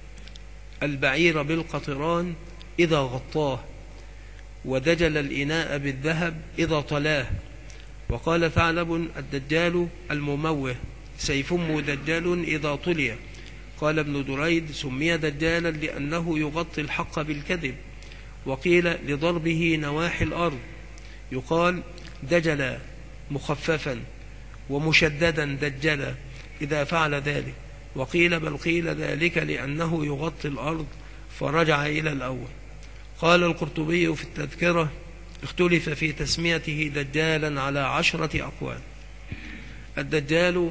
البعير بالقطران إذا غطاه، ودجل الإناء بالذهب إذا طلاه. وقال ثعلب: الدجال المموه سيف مدجل إذا طلي. قال ابن دريد: سمي دجالا لأنه يغطي الحق بالكذب. وقيل لضربه نواحي الأرض. يقال دجلا مخففا، ومشددا دجلا إذا فعل ذلك. وقيل بل قيل ذلك لأنه يغطي الأرض فرجع إلى الأول. قال القرطبي في التذكرة: اختلف في تسميته دجالا على 10 أقوال. الدجال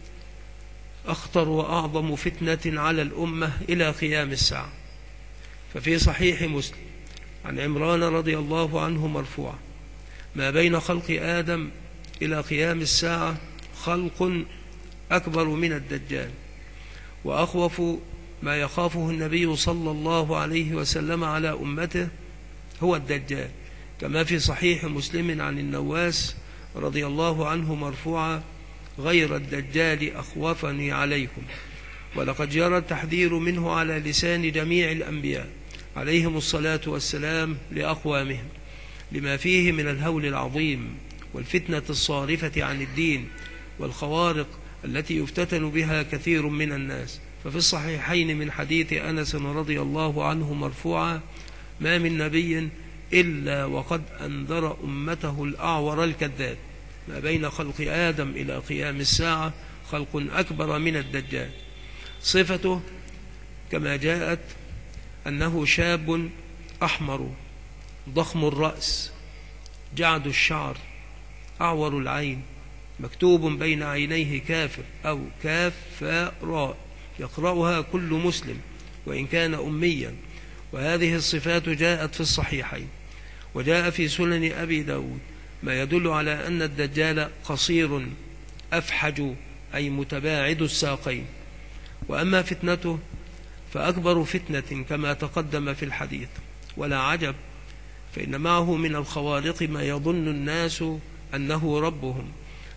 أخطر وأعظم فتنة على الأمة إلى قيام الساعة. ففي صحيح مسلم عن عمران رضي الله عنه مرفوعا: ما بين خلق آدم إلى قيام الساعة خلق أكبر من الدجال، وأخوف ما يخافه النبي صلى الله عليه وسلم على أمته هو الدجال، كما في صحيح مسلم عن النواس رضي الله عنه مرفوعا: غير الدجال أخوفني عليكم. ولقد جرى التحذير منه على لسان جميع الأنبياء عليهم الصلاة والسلام لأقوامهم، لما فيه من الهول العظيم والفتنة الصارفة عن الدين والخوارق التي يفتتن بها كثير من الناس. ففي الصحيحين من حديث أنس رضي الله عنه مرفوعا: ما من نبي إلا وقد أنذر أمته الأعور الكذاب. ما بين خلق آدم إلى قيام الساعة خلق أكبر من الدجال. صفته كما جاءت أنه شاب أحمر ضخم الرأس جعد الشعر أعور العين، مكتوب بين عينيه كافر أو كاف فاء راء، يقرأها كل مسلم وإن كان أميا. وهذه الصفات جاءت في الصحيحين. وجاء في سنن أبي داود ما يدل على أن الدجال قصير أفحج، أي متباعد الساقين. وأما فتنته فأكبر فتنة كما تقدم في الحديث، ولا عجب، فإن معه من الخوارق ما يظن الناس أنه ربهم.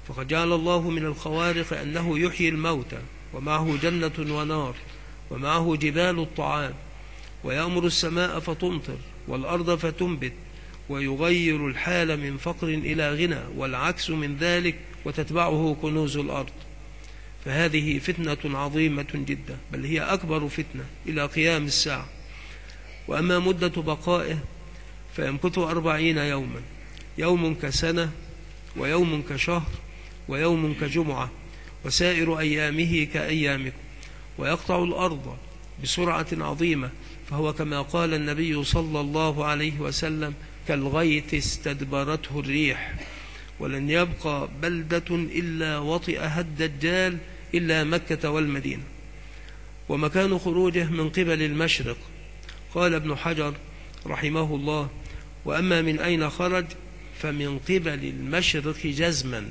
فقد جعل الله من الخوارق أنه يحيي الموتى، ومعه جنة ونار، ومعه جبال الطعام، ويأمر السماء فتمطر والأرض فتنبت، ويغير الحال من فقر إلى غنى، والعكس من ذلك، وتتبعه كنوز الأرض. فهذه فتنة عظيمة جدا، بل هي أكبر فتنة إلى قيام الساعة. وأما مدة بقائه فيمكث 40 يوما، يوم كسنة، ويوم كشهر، ويوم كجمعة، وسائر أيامه كأيامكم، ويقطع الأرض بسرعة عظيمة، فهو كما قال النبي صلى الله عليه وسلم: كالغيث استدبرته الريح. ولن يبقى بلدة إلا وطئها الدجال إلا مكة والمدينة. ومكان خروجه من قبل المشرق. قال ابن حجر رحمه الله: وأما من أين خرج فمن قبل المشرق جزما،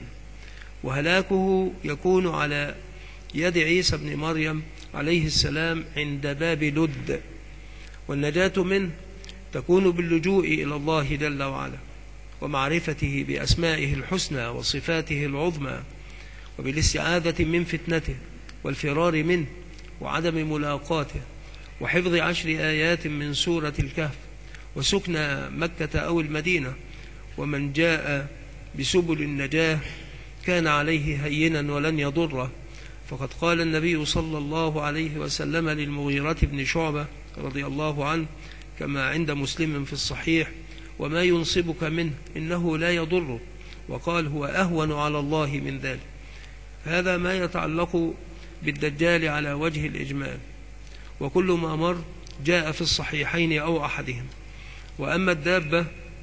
وهلاكه يكون على يد عيسى بن مريم عليه السلام عند باب لد، والنجاة منه تكون باللجوء إلى الله جل وعلا، ومعرفته بأسمائه الحسنى وصفاته العظمى، وبالاستعاذة من فتنته والفرار منه وعدم ملاقاته، وحفظ 10 آيات من سورة الكهف، وسكن مكة أو المدينة. ومن جاء بسبل النجاة كان عليه هينا ولن يضره، فقد قال النبي صلى الله عليه وسلم للمغيرة بن شعبة رضي الله عنه كما عند مسلم في الصحيح: وما ينصبك منه إنه لا يضره، وقال: هو أهون على الله من ذلك. هذا ما يتعلق بالدجال على وجه الإجمال، وكل ما مر جاء في الصحيحين أو أحدهم. وأما الدابة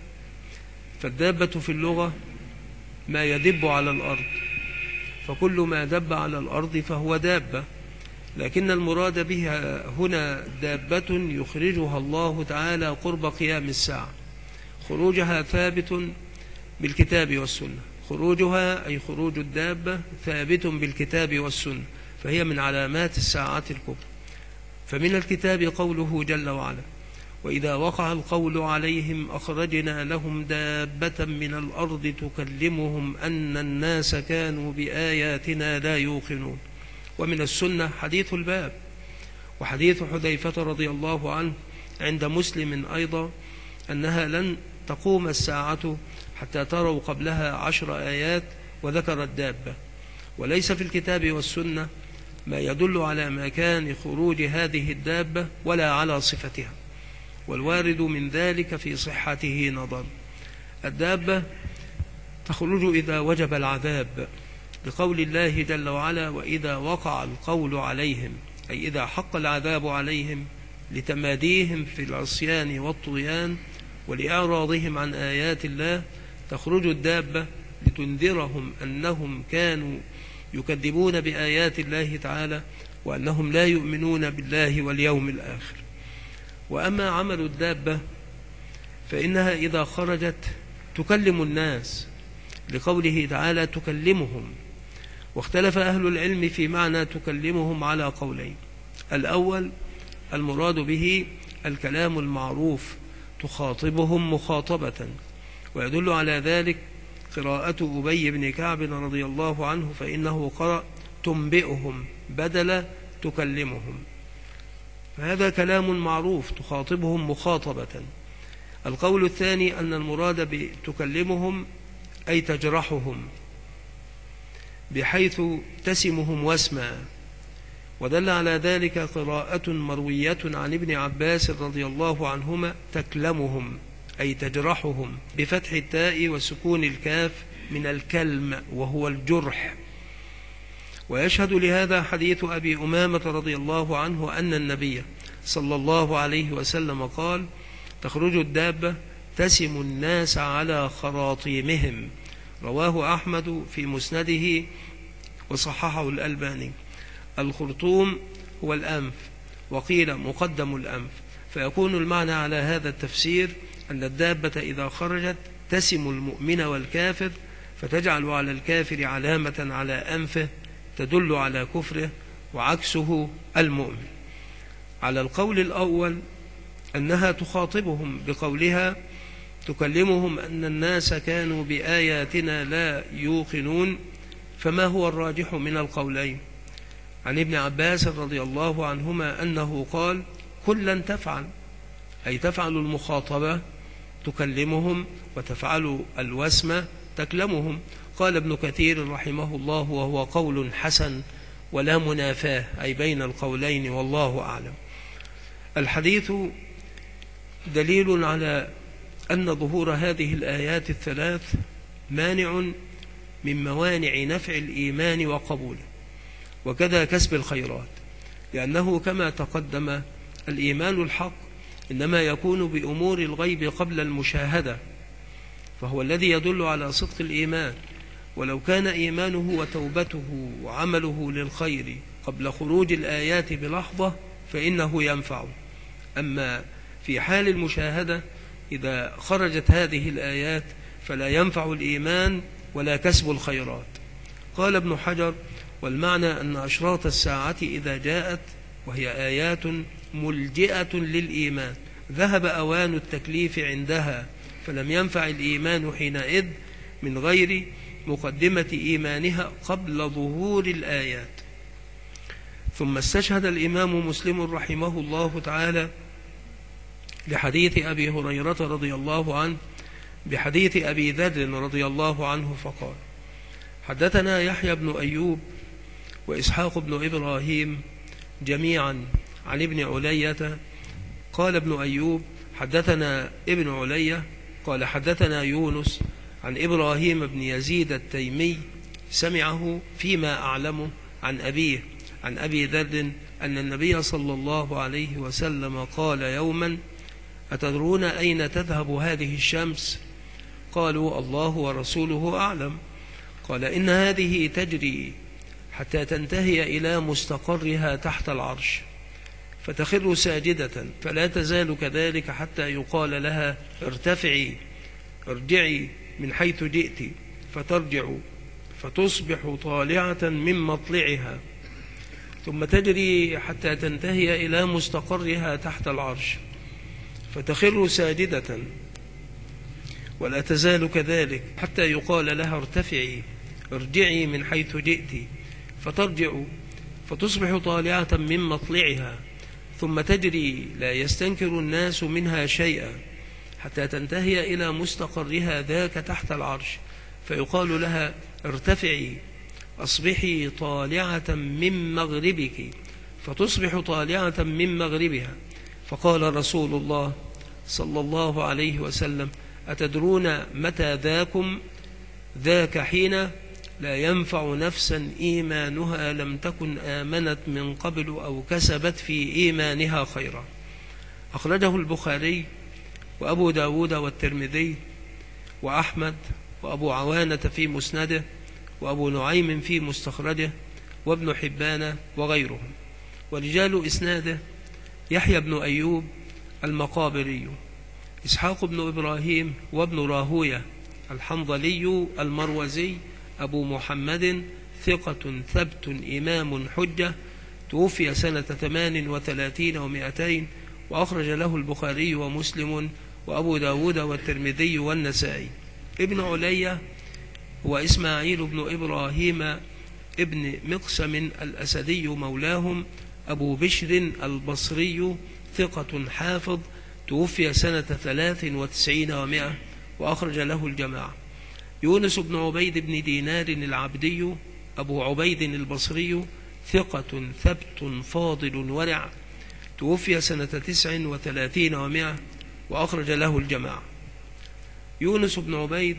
فالدابة في اللغة ما يدب على الأرض، فكل ما دب على الأرض فهو دابة، لكن المراد بها هنا دابة يخرجها الله تعالى قرب قيام الساعة. خروجها ثابت بالكتاب والسنة، خروجها أي خروج الدابة ثابت بالكتاب والسنة، فهي من علامات الساعة الكبرى. فمن الكتاب قوله جل وعلا: وإذا وقع القول عليهم أخرجنا لهم دابة من الأرض تكلمهم أن الناس كانوا بآياتنا لا يوقنون. ومن السنة حديث الباب، وحديث حذيفة رضي الله عنه عند مسلم أيضا أنها لن تقوم الساعة حتى تروا قبلها 10 آيات، وذكر الدابة. وليس في الكتاب والسنة ما يدل على مكان خروج هذه الدابة ولا على صفتها، والوارد من ذلك في صحته نظر. الدابة تخرج إذا وجب العذاب، بقول الله جل وعلا: وإذا وقع القول عليهم، أي إذا حق العذاب عليهم لتماديهم في العصيان والطغيان ولإعراضهم عن آيات الله، تخرج الدابة لتنذرهم أنهم كانوا يكذبون بآيات الله تعالى، وأنهم لا يؤمنون بالله واليوم الآخر. وأما عمل الدابة فإنها إذا خرجت تكلم الناس، لقوله تعالى: تكلمهم. واختلف أهل العلم في معنى تكلمهم على قولين: الأول المراد به الكلام المعروف، تخاطبهم مخاطبة، ويدل على ذلك قراءة أبي بن كعب رضي الله عنه، فإنه قرأ تنبئهم بدل تكلمهم، فهذا كلام معروف تخاطبهم مخاطبة. القول الثاني أن المراد بتكلمهم أي تجرحهم، بحيث تسمهم واسما، ودل على ذلك قراءة مروية عن ابن عباس رضي الله عنهما: تكلمهم أي تجرحهم، بفتح التاء وسكون الكاف من الكلم وهو الجرح. ويشهد لهذا حديث أبي أمامة رضي الله عنه أن النبي صلى الله عليه وسلم قال: تخرج الدابة تسم الناس على خراطيمهم. رواه أحمد في مسنده وصححه الألباني. الخرطوم هو الأنف، وقيل مقدم الأنف، فيكون المعنى على هذا التفسير أن الدابة إذا خرجت تسم المؤمن والكافر، فتجعل على الكافر علامة على أنفه تدل على كفره، وعكسه المؤمن. على القول الأول أنها تخاطبهم بقولها تكلمهم أن الناس كانوا بآياتنا لا يوقنون، فما هو الراجح من القولين؟ عن ابن عباس رضي الله عنهما أنه قال: كلا تفعل، أي تفعل المخاطبة تكلمهم، وتفعل الوسم تكلمهم. قال ابن كثير رحمه الله: وهو قول حسن ولا منافاة، أي بين القولين، والله أعلم. الحديث دليل على أن ظهور هذه الآيات الثلاث مانع من موانع نفع الإيمان وقبوله، وكذا كسب الخيرات، لأنه كما تقدم الإيمان الحق إنما يكون بأمور الغيب قبل المشاهدة، فهو الذي يدل على صدق الإيمان. ولو كان إيمانه وتوبته وعمله للخير قبل خروج الآيات بلحظة فإنه ينفع. أما في حال المشاهدة إذا خرجت هذه الآيات فلا ينفع الإيمان ولا كسب الخيرات. قال ابن حجر: والمعنى أن أشراط الساعة إذا جاءت وهي آيات ملجئة للإيمان ذهب أوان التكليف عندها، فلم ينفع الإيمان حينئذ من غير مقدمة إيمانها قبل ظهور الآيات. ثم استشهد الإمام مسلم رحمه الله تعالى لحديث أبي هريرة رضي الله عنه بحديث أبي ذر رضي الله عنه فقال: حدثنا يحيى بن أيوب وإسحاق بن إبراهيم جميعا عن ابن علية. قال ابن أيوب: حدثنا ابن علية قال: حدثنا يونس عن إبراهيم بن يزيد التيمي سمعه فيما أعلمه عن أبيه عن أبي ذر أن النبي صلى الله عليه وسلم قال يوما: أتدرون أين تذهب هذه الشمس؟ قالوا: الله ورسوله أعلم. قال: إن هذه تجري حتى تنتهي إلى مستقرها تحت العرش، فتخر ساجدة، فلا تزال كذلك حتى يقال لها: ارتفعي، ارجعي من حيث جئت، فترجع، فتصبح طالعة من مطلعها، ثم تجري حتى تنتهي إلى مستقرها تحت العرش، فتخر ساجدة، ولا تزال كذلك حتى يقال لها: ارتفعي، ارجعي من حيث جئت، فترجع، فتصبح طالعة من مطلعها، ثم تجري لا يستنكر الناس منها شيئا حتى تنتهي إلى مستقرها ذاك تحت العرش، فيقال لها: ارتفعي، أصبحي طالعة من مغربك، فتصبح طالعة من مغربها. فقال رسول الله صلى الله عليه وسلم: أتدرون متى ذاكم؟ ذاك حين لا ينفع نفسا إيمانها لم تكن آمنت من قبل أو كسبت في إيمانها خيرا. أخرجه البخاري وأبو داود والترمذي وأحمد وأبو عوانة في مسنده وأبو نعيم في مستخرجه وابن حبان وغيرهم. ورجال إسناده: يحيى بن أيوب المقابري، إسحاق بن إبراهيم وابن راهوية الحنظلي المروزي أبو محمد، ثقة ثبت إمام حجة، توفي سنة 38 و200، وأخرج له البخاري ومسلم وأبو داود والترمذي والنسائي. ابن علية هو إسماعيل بن إبراهيم ابن مقسم الأسدي مولاهم، أبو بشر البصري، ثقة حافظ، توفي سنة 93 و100، وأخرج له الجماعة. يونس بن عبيد بن دينار العبدي أبو عبيد البصري، ثقة ثبت فاضل ورع، توفي سنة 39 و100، وأخرج له الجماعة. يونس بن عبيد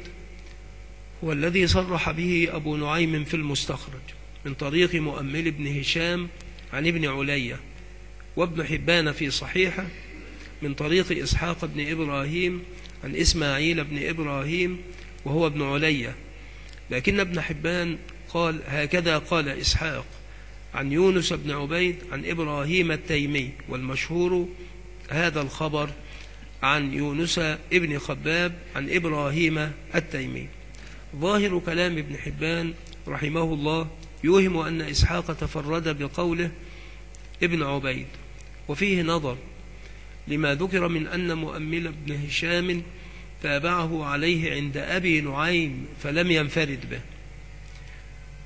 هو الذي صرح به أبو نعيم في المستخرج من طريق مؤمل بن هشام عن ابن علية، وابن حبان في صحيحه من طريق إسحاق بن إبراهيم عن إسماعيل بن إبراهيم وهو ابن علية، لكن ابن حبان قال: هكذا قال إسحاق عن يونس بن عبيد عن إبراهيم التيمي، والمشهور هذا الخبر عن يونس ابن خباب عن إبراهيم التيمي. ظاهر كلام ابن حبان رحمه الله يوهم أن إسحاق تفرد بقوله ابن عبيد، وفيه نظر لما ذكر من أن مؤمل بن هشام تابعه عليه عند أبي نعيم فلم ينفرد به.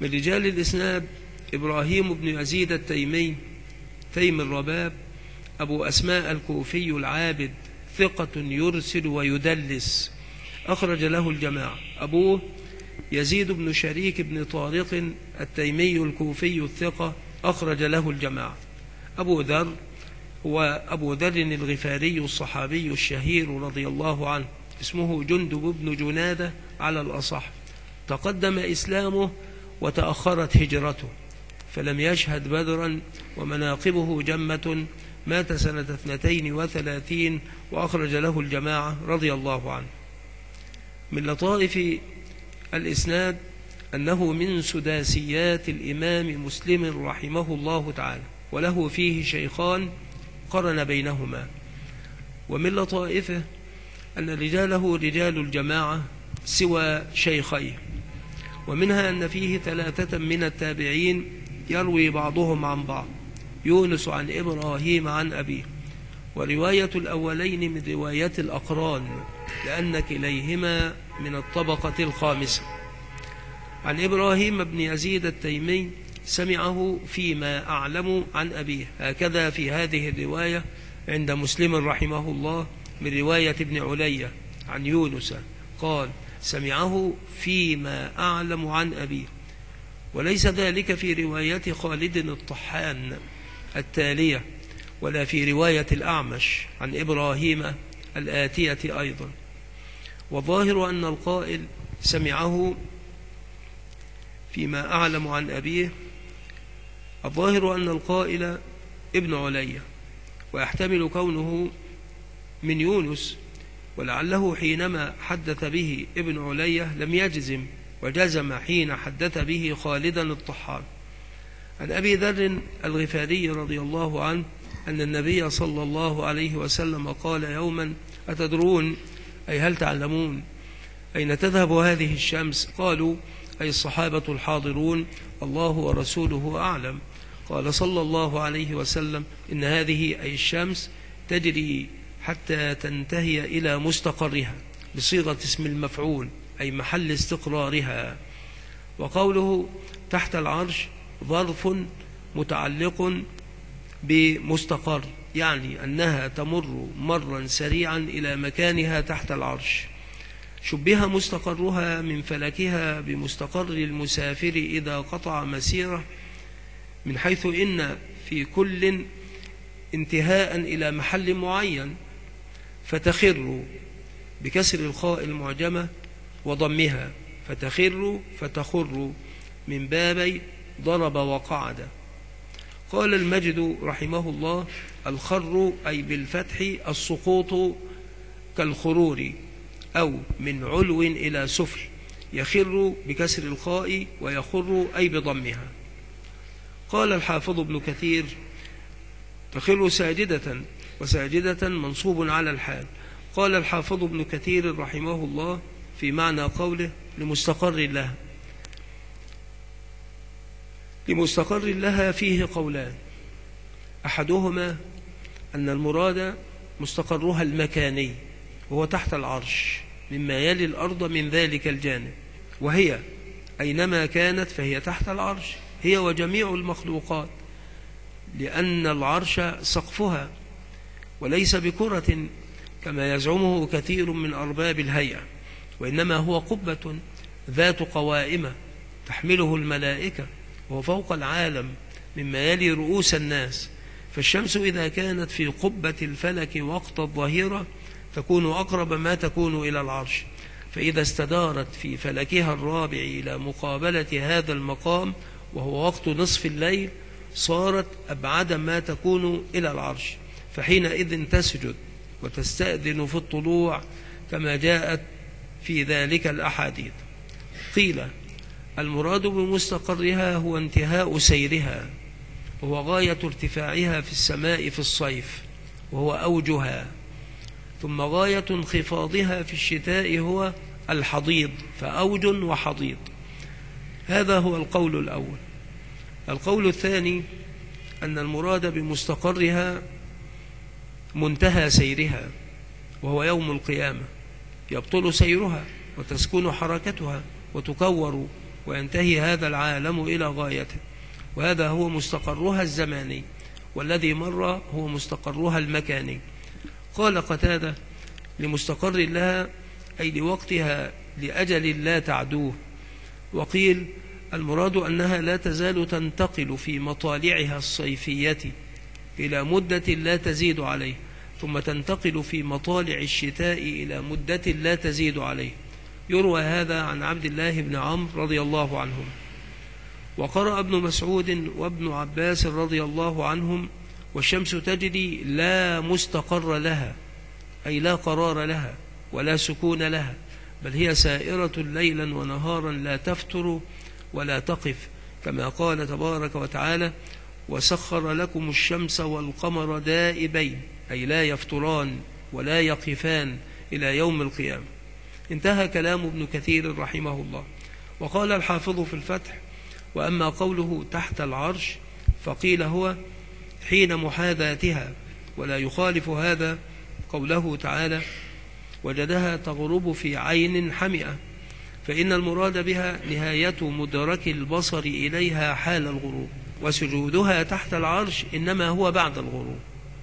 من رجال الإسناد إبراهيم بن يزيد التيمي تيم الرباب أبو أسماء الكوفي العابد، ثقة يرسل ويدلس، أخرج له الجماعة. أبوه يزيد بن شريك بن طارق التيمي الكوفي الثقة، أخرج له الجماعة. أبو ذر هو أبو ذر الغفاري الصحابي الشهير رضي الله عنه، اسمه جندب بن جنادة على الأصح، تقدم إسلامه وتأخرت هجرته، فلم يشهد بدرا، ومناقبه جمة، مات سنة 32 وأخرج له الجماعة رضي الله عنه. من لطائف الإسناد أنه من سداسيات الإمام مسلم رحمه الله تعالى، وله فيه شيخان قرن بينهما. ومن لطائفه أن رجاله رجال الجماعة سوى شيخيه، ومنها أن فيه 3 من التابعين يروي بعضهم عن بعض، يونس عن إبراهيم عن أبيه، ورواية الأولين من رواية الأقران لأن كليهما من الطبقة الخامسة. عن إبراهيم بن يزيد التيمي سمعه فيما أعلم عن أبيه، هكذا في هذه الرواية عند مسلم رحمه الله من رواية ابن علية عن يونس قال سمعه فيما أعلم عن أبيه، وليس ذلك في رواية خالد الطحان التالية، ولا في رواية الأعمش عن إبراهيم الآتية أيضا. والظاهر أن القائل سمعه فيما أعلم عن أبيه، الظاهر أن القائل ابن علية، ويحتمل كونه من يونس، ولعله حينما حدث به ابن علية لم يجزم، وجزم حين حدث به خالدا الطحان. عن أبي ذر الغفاري رضي الله عنه أن النبي صلى الله عليه وسلم قال يوما أتدرون أي هل تعلمون أين تذهب هذه الشمس؟ قالوا أي الصحابة الحاضرون الله ورسوله أعلم. قال صلى الله عليه وسلم إن هذه أي الشمس تجري حتى تنتهي إلى مستقرها، بصيغة اسم المفعول أي محل استقرارها. وقوله تحت العرش ظرف متعلق بمستقر، يعني أنها تمر مرا سريعا إلى مكانها تحت العرش. شبه مستقرها من فلكها بمستقر المسافر إذا قطع مسيره، من حيث إن في كل انتهاء إلى محل معين، فتخر بكسر الخاء المعجمة وضمها، فتخر من بابي ضرب وقعد. قال المجد رحمه الله الخر أي بالفتح السقوط كالخرور، أو من علو إلى سفل، يخر بكسر الخاء ويخر أي بضمها. قال الحافظ ابن كثير تخر ساجدة، وساجدة منصوب على الحال. قال الحافظ ابن كثير رحمه الله في معنى قوله لمستقر لها، لمستقر لها فيه قولان، أحدهما أن المراد مستقرها المكاني وهو تحت العرش مما يلي الأرض من ذلك الجانب، وهي أينما كانت فهي تحت العرش، هي وجميع المخلوقات، لأن العرش سقفها وليس بكرة كما يزعمه كثير من أرباب الهيئة، وإنما هو قبة ذات قوائم تحمله الملائكة، وهو فوق العالم مما يلي رؤوس الناس. فالشمس إذا كانت في قبة الفلك وقت الظهيرة تكون أقرب ما تكون إلى العرش، فإذا استدارت في فلكها الرابع إلى مقابلة هذا المقام وهو وقت نصف الليل صارت أبعد ما تكون إلى العرش، فحينئذ تسجد وتستأذن في الطلوع كما جاءت في ذلك الأحاديث. قيل المراد بمستقرها هو انتهاء سيرها، وهو غاية ارتفاعها في السماء في الصيف وهو أوجها، ثم غاية انخفاضها في الشتاء هو الحضيض، فأوج وحضيض. هذا هو القول الأول. القول الثاني أن المراد بمستقرها منتهى سيرها، وهو يوم القيامة، يبطل سيرها وتسكن حركتها وتكور وينتهي هذا العالم إلى غايته، وهذا هو مستقرها الزماني، والذي مر هو مستقرها المكاني. قال قتادة: لمستقر لها أي لوقتها لأجل لا تعدوه. وقيل المراد أنها لا تزال تنتقل في مطالعها الصيفية إلى مدة لا تزيد عليه، ثم تنتقل في مطالع الشتاء إلى مدة لا تزيد عليه. يروى هذا عن عبد الله بن عمرو رضي الله عنهم. وقرأ ابن مسعود وابن عباس رضي الله عنهم: والشمس تجري لا مستقر لها، أي لا قرار لها ولا سكون لها، بل هي سائرة ليلا ونهارا لا تفتر ولا تقف، كما قال تبارك وتعالى: وسخر لكم الشمس والقمر دائبين، أي لا يفتران ولا يقفان إلى يوم القيامة. انتهى كلام ابن كثير رحمه الله. وقال الحافظ في الفتح: وأما قوله تحت العرش فقيل هو حين محاذاتها، ولا يخالف هذا قوله تعالى: وجدها تغرب في عين حمئة، فإن المراد بها نهاية مدرك البصر إليها حال الغروب، وسجودها تحت العرش إنما هو بعد الغروب.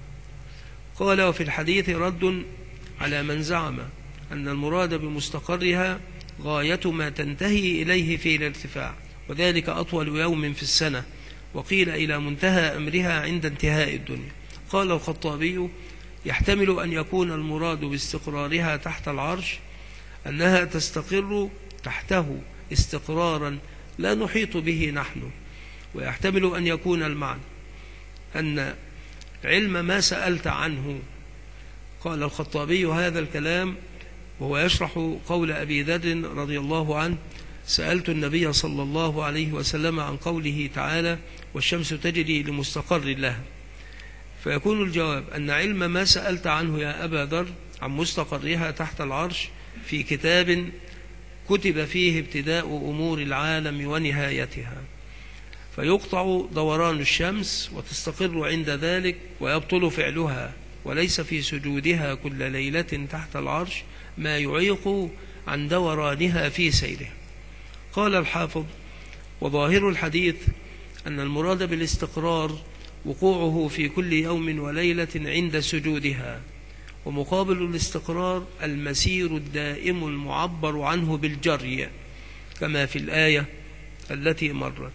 قال: وفي الحديث رد على من زعم أن المراد بمستقرها غاية ما تنتهي إليه في الارتفاع، وذلك أطول يوم في السنة، وقيل إلى منتهى أمرها عند انتهاء الدنيا. قال الخطابي: يحتمل أن يكون المراد باستقرارها تحت العرش أنها تستقر تحته استقرارا لا نحيط به نحن، ويحتمل أن يكون المعنى أن علم ما سألت عنه. قال الخطابي هذا الكلام وهو يشرح قول أبي ذر رضي الله عنه: سألت النبي صلى الله عليه وسلم عن قوله تعالى: والشمس تجري لمستقر لها. فيكون الجواب أن علم ما سألت عنه يا أبا ذر عن مستقرها تحت العرش في كتاب كتب فيه ابتداء أمور العالم ونهايتها، فيقطع دوران الشمس وتستقر عند ذلك ويبطل فعلها، وليس في سجودها كل ليلة تحت العرش ما يعيق عن دورانها في سيره. قال الحافظ: وظاهر الحديث أن المراد بالاستقرار وقوعه في كل يوم وليلة عند سجودها، ومقابل الاستقرار المسير الدائم المعبر عنه بالجري، كما في الآية التي مرت.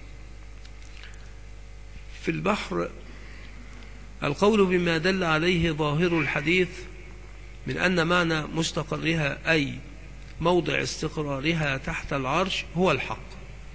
في البحر القول بما دل عليه ظاهر الحديث من أن معنى مستقرها أي موضع استقرارها تحت العرش هو الحق،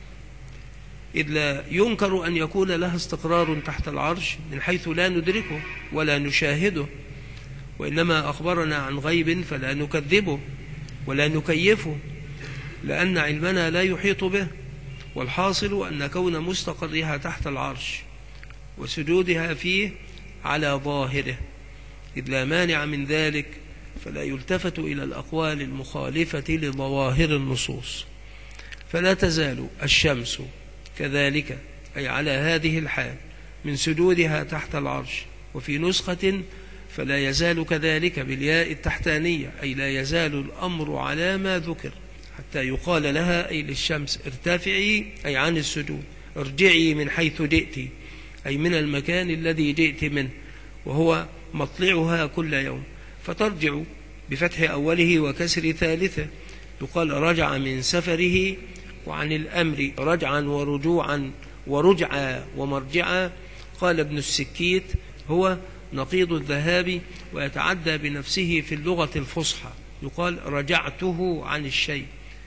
إذ لا ينكر أن يكون لها استقرار تحت العرش من حيث لا ندركه ولا نشاهده، وإنما أخبرنا عن غيب فلا نكذبه ولا نكيفه، لأن علمنا لا يحيط به. والحاصل أن كون مستقرها تحت العرش وسجودها فيه على ظاهره، إذ لا مانع من ذلك، فلا يلتفت إلى الأقوال المخالفة لظواهر النصوص. فلا تزال الشمس كذلك، أي على هذه الحال من سجودها تحت العرش. وفي نسخة فلا يزال كذلك بالياء التحتانية، أي لا يزال الأمر على ما ذكر، حتى يقال لها أي للشمس ارتفعي أي عن السجود، ارجعي من حيث جئت أي من المكان الذي جئت منه، وهو مطلعها كل يوم، فترجع بفتح أوله وكسر ثالثه. يقال رجع من سفره، وعن الأمر رجعا ورجوعا ورجعا ومرجعا. قال ابن السكيت: هو نقيض الذهاب، ويتعدى بنفسه في اللغة الفصحى. يقال رجعته عن الشيء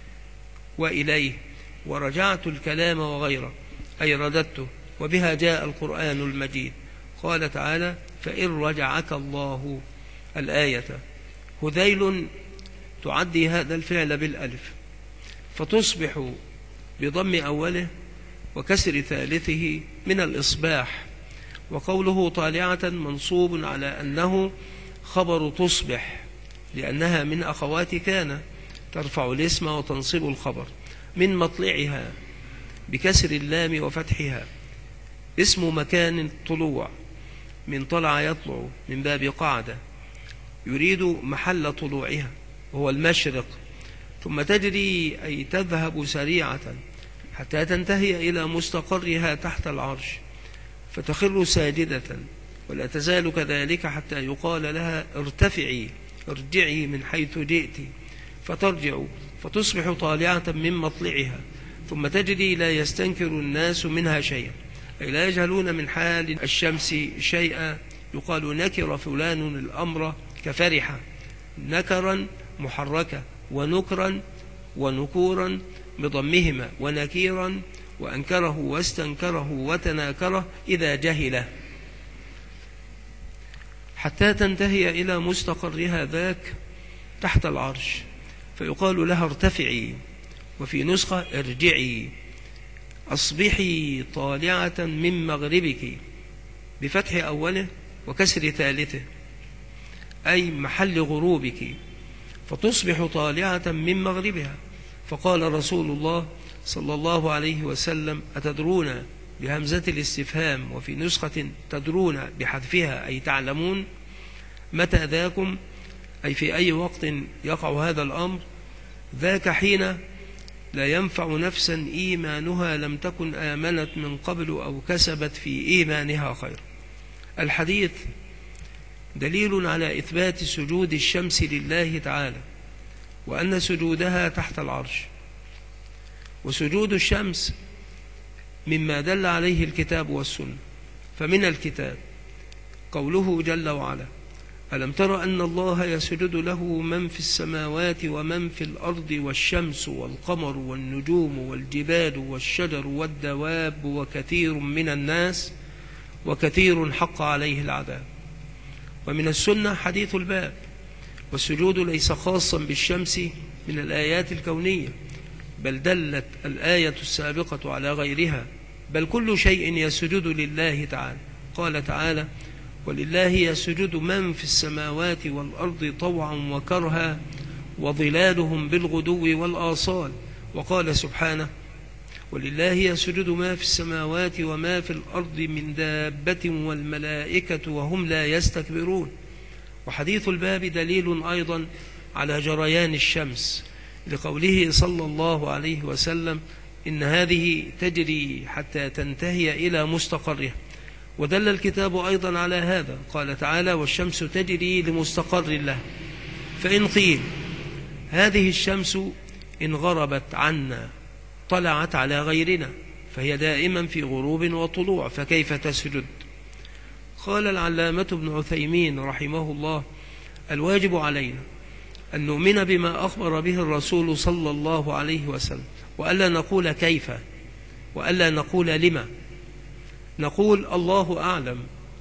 وإليه، ورجعت الكلام وغيره، أي رددته، وبها جاء القرآن المجيد. قال تعالى: فإن رجعك الله، الآية. هذيل تعدي هذا الفعل بالألف، فتصبح بضم أوله وكسر ثالثه من الإصباح. وقوله طالعة منصوب على أنه خبر تصبح، لأنها من أخوات كان، ترفع الاسم وتنصب الخبر. من مطلعها بكسر اللام وفتحها، اسم مكان الطلوع، من طلع يطلع من باب قاعدة، يريد محل طلوعها وهو المشرق. ثم تجري أي تذهب سريعة حتى تنتهي إلى مستقرها تحت العرش فتخر ساجدة، ولا تزال كذلك حتى يقال لها ارتفعي ارجعي من حيث جئت، فترجع فتصبح طالعة من مطلعها، ثم تجري لا يستنكر الناس منها شيئا، أي لا يجهلون من حال الشمس شيئا. يقال نكر فلان الأمر كفرحة، نكرا محركة، ونكرا ونكورا بضمهما، ونكيرا وأنكره واستنكره وتناكره إذا جهله، حتى تنتهي إلى مستقرها ذاك تحت العرش، فيقال لها ارتفعي، وفي نسخة ارجعي، أصبحي طالعة من مغربك بفتح أوله وكسر ثالثه، أي محل غروبك، فتصبح طالعة من مغربها. فقال رسول الله صلى الله عليه وسلم: أتدرون بهمزة الاستفهام، وفي نسخة تدرون بحذفها أي تعلمون متى ذاكم، أي في أي وقت يقع هذا الأمر؟ ذاك حين لا ينفع نفسا إيمانها لم تكن آمنت من قبل أو كسبت في إيمانها خير. الحديث دليل على إثبات سجود الشمس لله تعالى، وأن سجودها تحت العرش. وسجود الشمس مما دل عليه الكتاب والسنة، فمن الكتاب قوله جل وعلا: ألم تر أن الله يسجد له من في السماوات ومن في الأرض والشمس والقمر والنجوم والجبال والشجر والدواب وكثير من الناس وكثير حق عليه العذاب. ومن السنة حديث الباب، والسجود ليس خاصا بالشمس من الآيات الكونية، بل دلت الآية السابقة على غيرها، بل كل شيء يسجد لله تعالى. قال تعالى: ولله يسجد من في السماوات والأرض طوعا وكرها وظلالهم بالغدو والآصال. وقال سبحانه: ولله يسجد ما في السماوات وما في الأرض من دابة والملائكة وهم لا يستكبرون. وحديث الباب دليل أيضا على جريان الشمس، لقوله صلى الله عليه وسلم: إن هذه تجري حتى تنتهي إلى مستقرها. ودل الكتاب أيضا على هذا، قال تعالى: والشمس تجري لمستقر له. فإن قيل هذه الشمس إن غربت عنا طلعت على غيرنا، فهي دائما في غروب وطلوع، فكيف تسجد؟ قال العلامة ابن عثيمين رحمه الله: الواجب علينا أن نؤمن بما أخبر به الرسول صلى الله عليه وسلم، وألا نقول كيف، وألا نقول لما، نقول الله أعلم.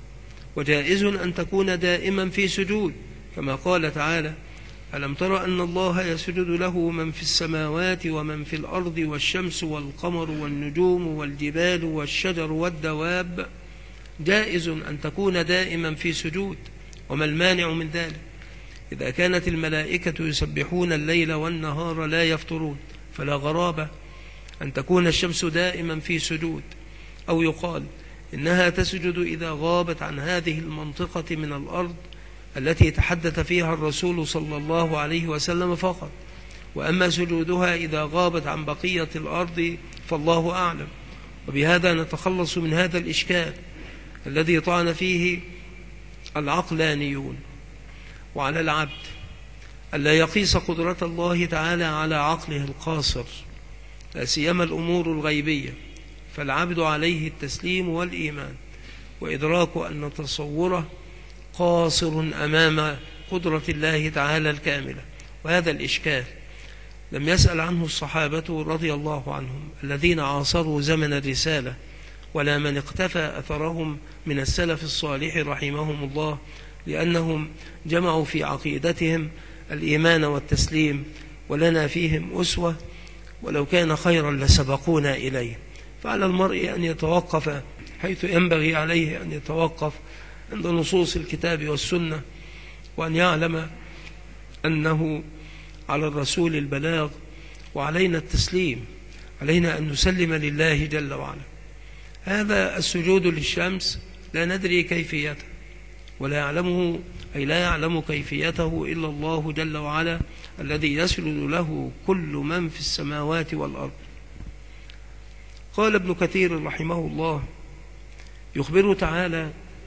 وجائز أن تكون دائما في سجود، كما قال تعالى: ألم تر أن الله يسجد له من في السماوات ومن في الأرض والشمس والقمر والنجوم والجبال والشجر والدواب. جائز أن تكون دائما في سجود، وما المانع من ذلك؟ إذا كانت الملائكة يسبحون الليل والنهار لا يفترون، فلا غرابة أن تكون الشمس دائما في سجود. أو يقال إنها تسجد إذا غابت عن هذه المنطقة من الأرض التي تحدث فيها الرسول صلى الله عليه وسلم فقط، وأما سجودها إذا غابت عن بقية الأرض فالله أعلم. وبهذا نتخلص من هذا الإشكال الذي طعن فيه العقلانيون. وعلى العبد ألا يقيس قدرة الله تعالى على عقله القاصر، لا سيما الأمور الغيبية، فالعبد عليه التسليم والإيمان، وإدراك أن تصوره قاصر أمام قدرة الله تعالى الكاملة. وهذا الإشكال لم يسأل عنه الصحابة رضي الله عنهم الذين عاصروا زمن الرسالة، ولا من اقتفى أثرهم من السلف الصالح رحمهم الله، لأنهم جمعوا في عقيدتهم الإيمان والتسليم، ولنا فيهم أسوة، ولو كان خيرا لسبقونا إليه. فعلى المرء أن يتوقف حيث ينبغي عليه أن يتوقف عند نصوص الكتاب والسنة، وأن يعلم أنه على الرسول البلاغ وعلينا التسليم، علينا أن نسلم لله جل وعلا. هذا السجود للشمس لا ندري كيفيته، ولا يعلمه، أي لا يعلم كيفيته إلا الله جل وعلا الذي يسجد له كل من في السماوات والأرض. قال ابن كثير رحمه الله: يخبر تعالى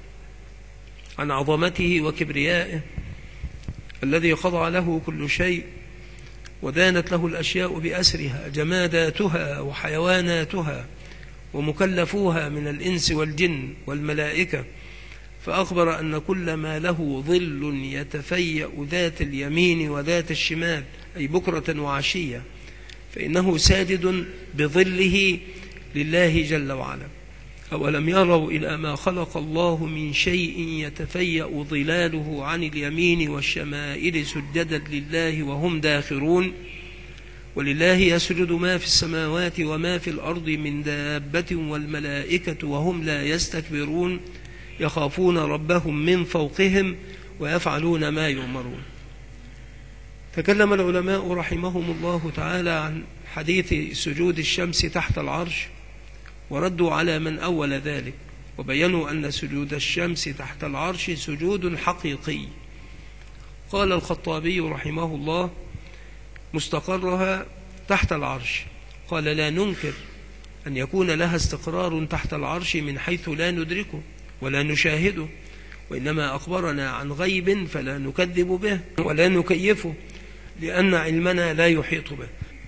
عن عظمته وكبريائه الذي خضع له كل شيء ودانت له الأشياء بأسرها، جماداتها وحيواناتها ومكلفوها من الإنس والجن والملائكة، فأخبر أن كل ما له ظل يتفيأ ذات اليمين وذات الشمال، أي بكرة وعشية، فإنه ساجد بظله لله جل وعلا. أولم يروا إلى ما خلق الله من شيء يتفيأ ظلاله عن اليمين والشمائل سجدا لله وهم داخرون. ولله يسجد ما في السماوات وما في الأرض من دابة والملائكة وهم لا يستكبرون يخافون ربهم من فوقهم ويفعلون ما يؤمرون. تكلم العلماء رحمهم الله تعالى عن حديث سجود الشمس تحت العرش، وردوا على من أول ذلك، وبينوا أن سجود الشمس تحت العرش سجود حقيقي. قال الخطابي رحمه الله: مستقرها تحت العرش. قال: لا ننكر أن يكون لها استقرار تحت العرش من حيث لا ندركه ولا نشاهده، وإنما أخبرنا عن غيب فلا نكذب به ولا نكيفه، لأن علمنا لا يحيط به.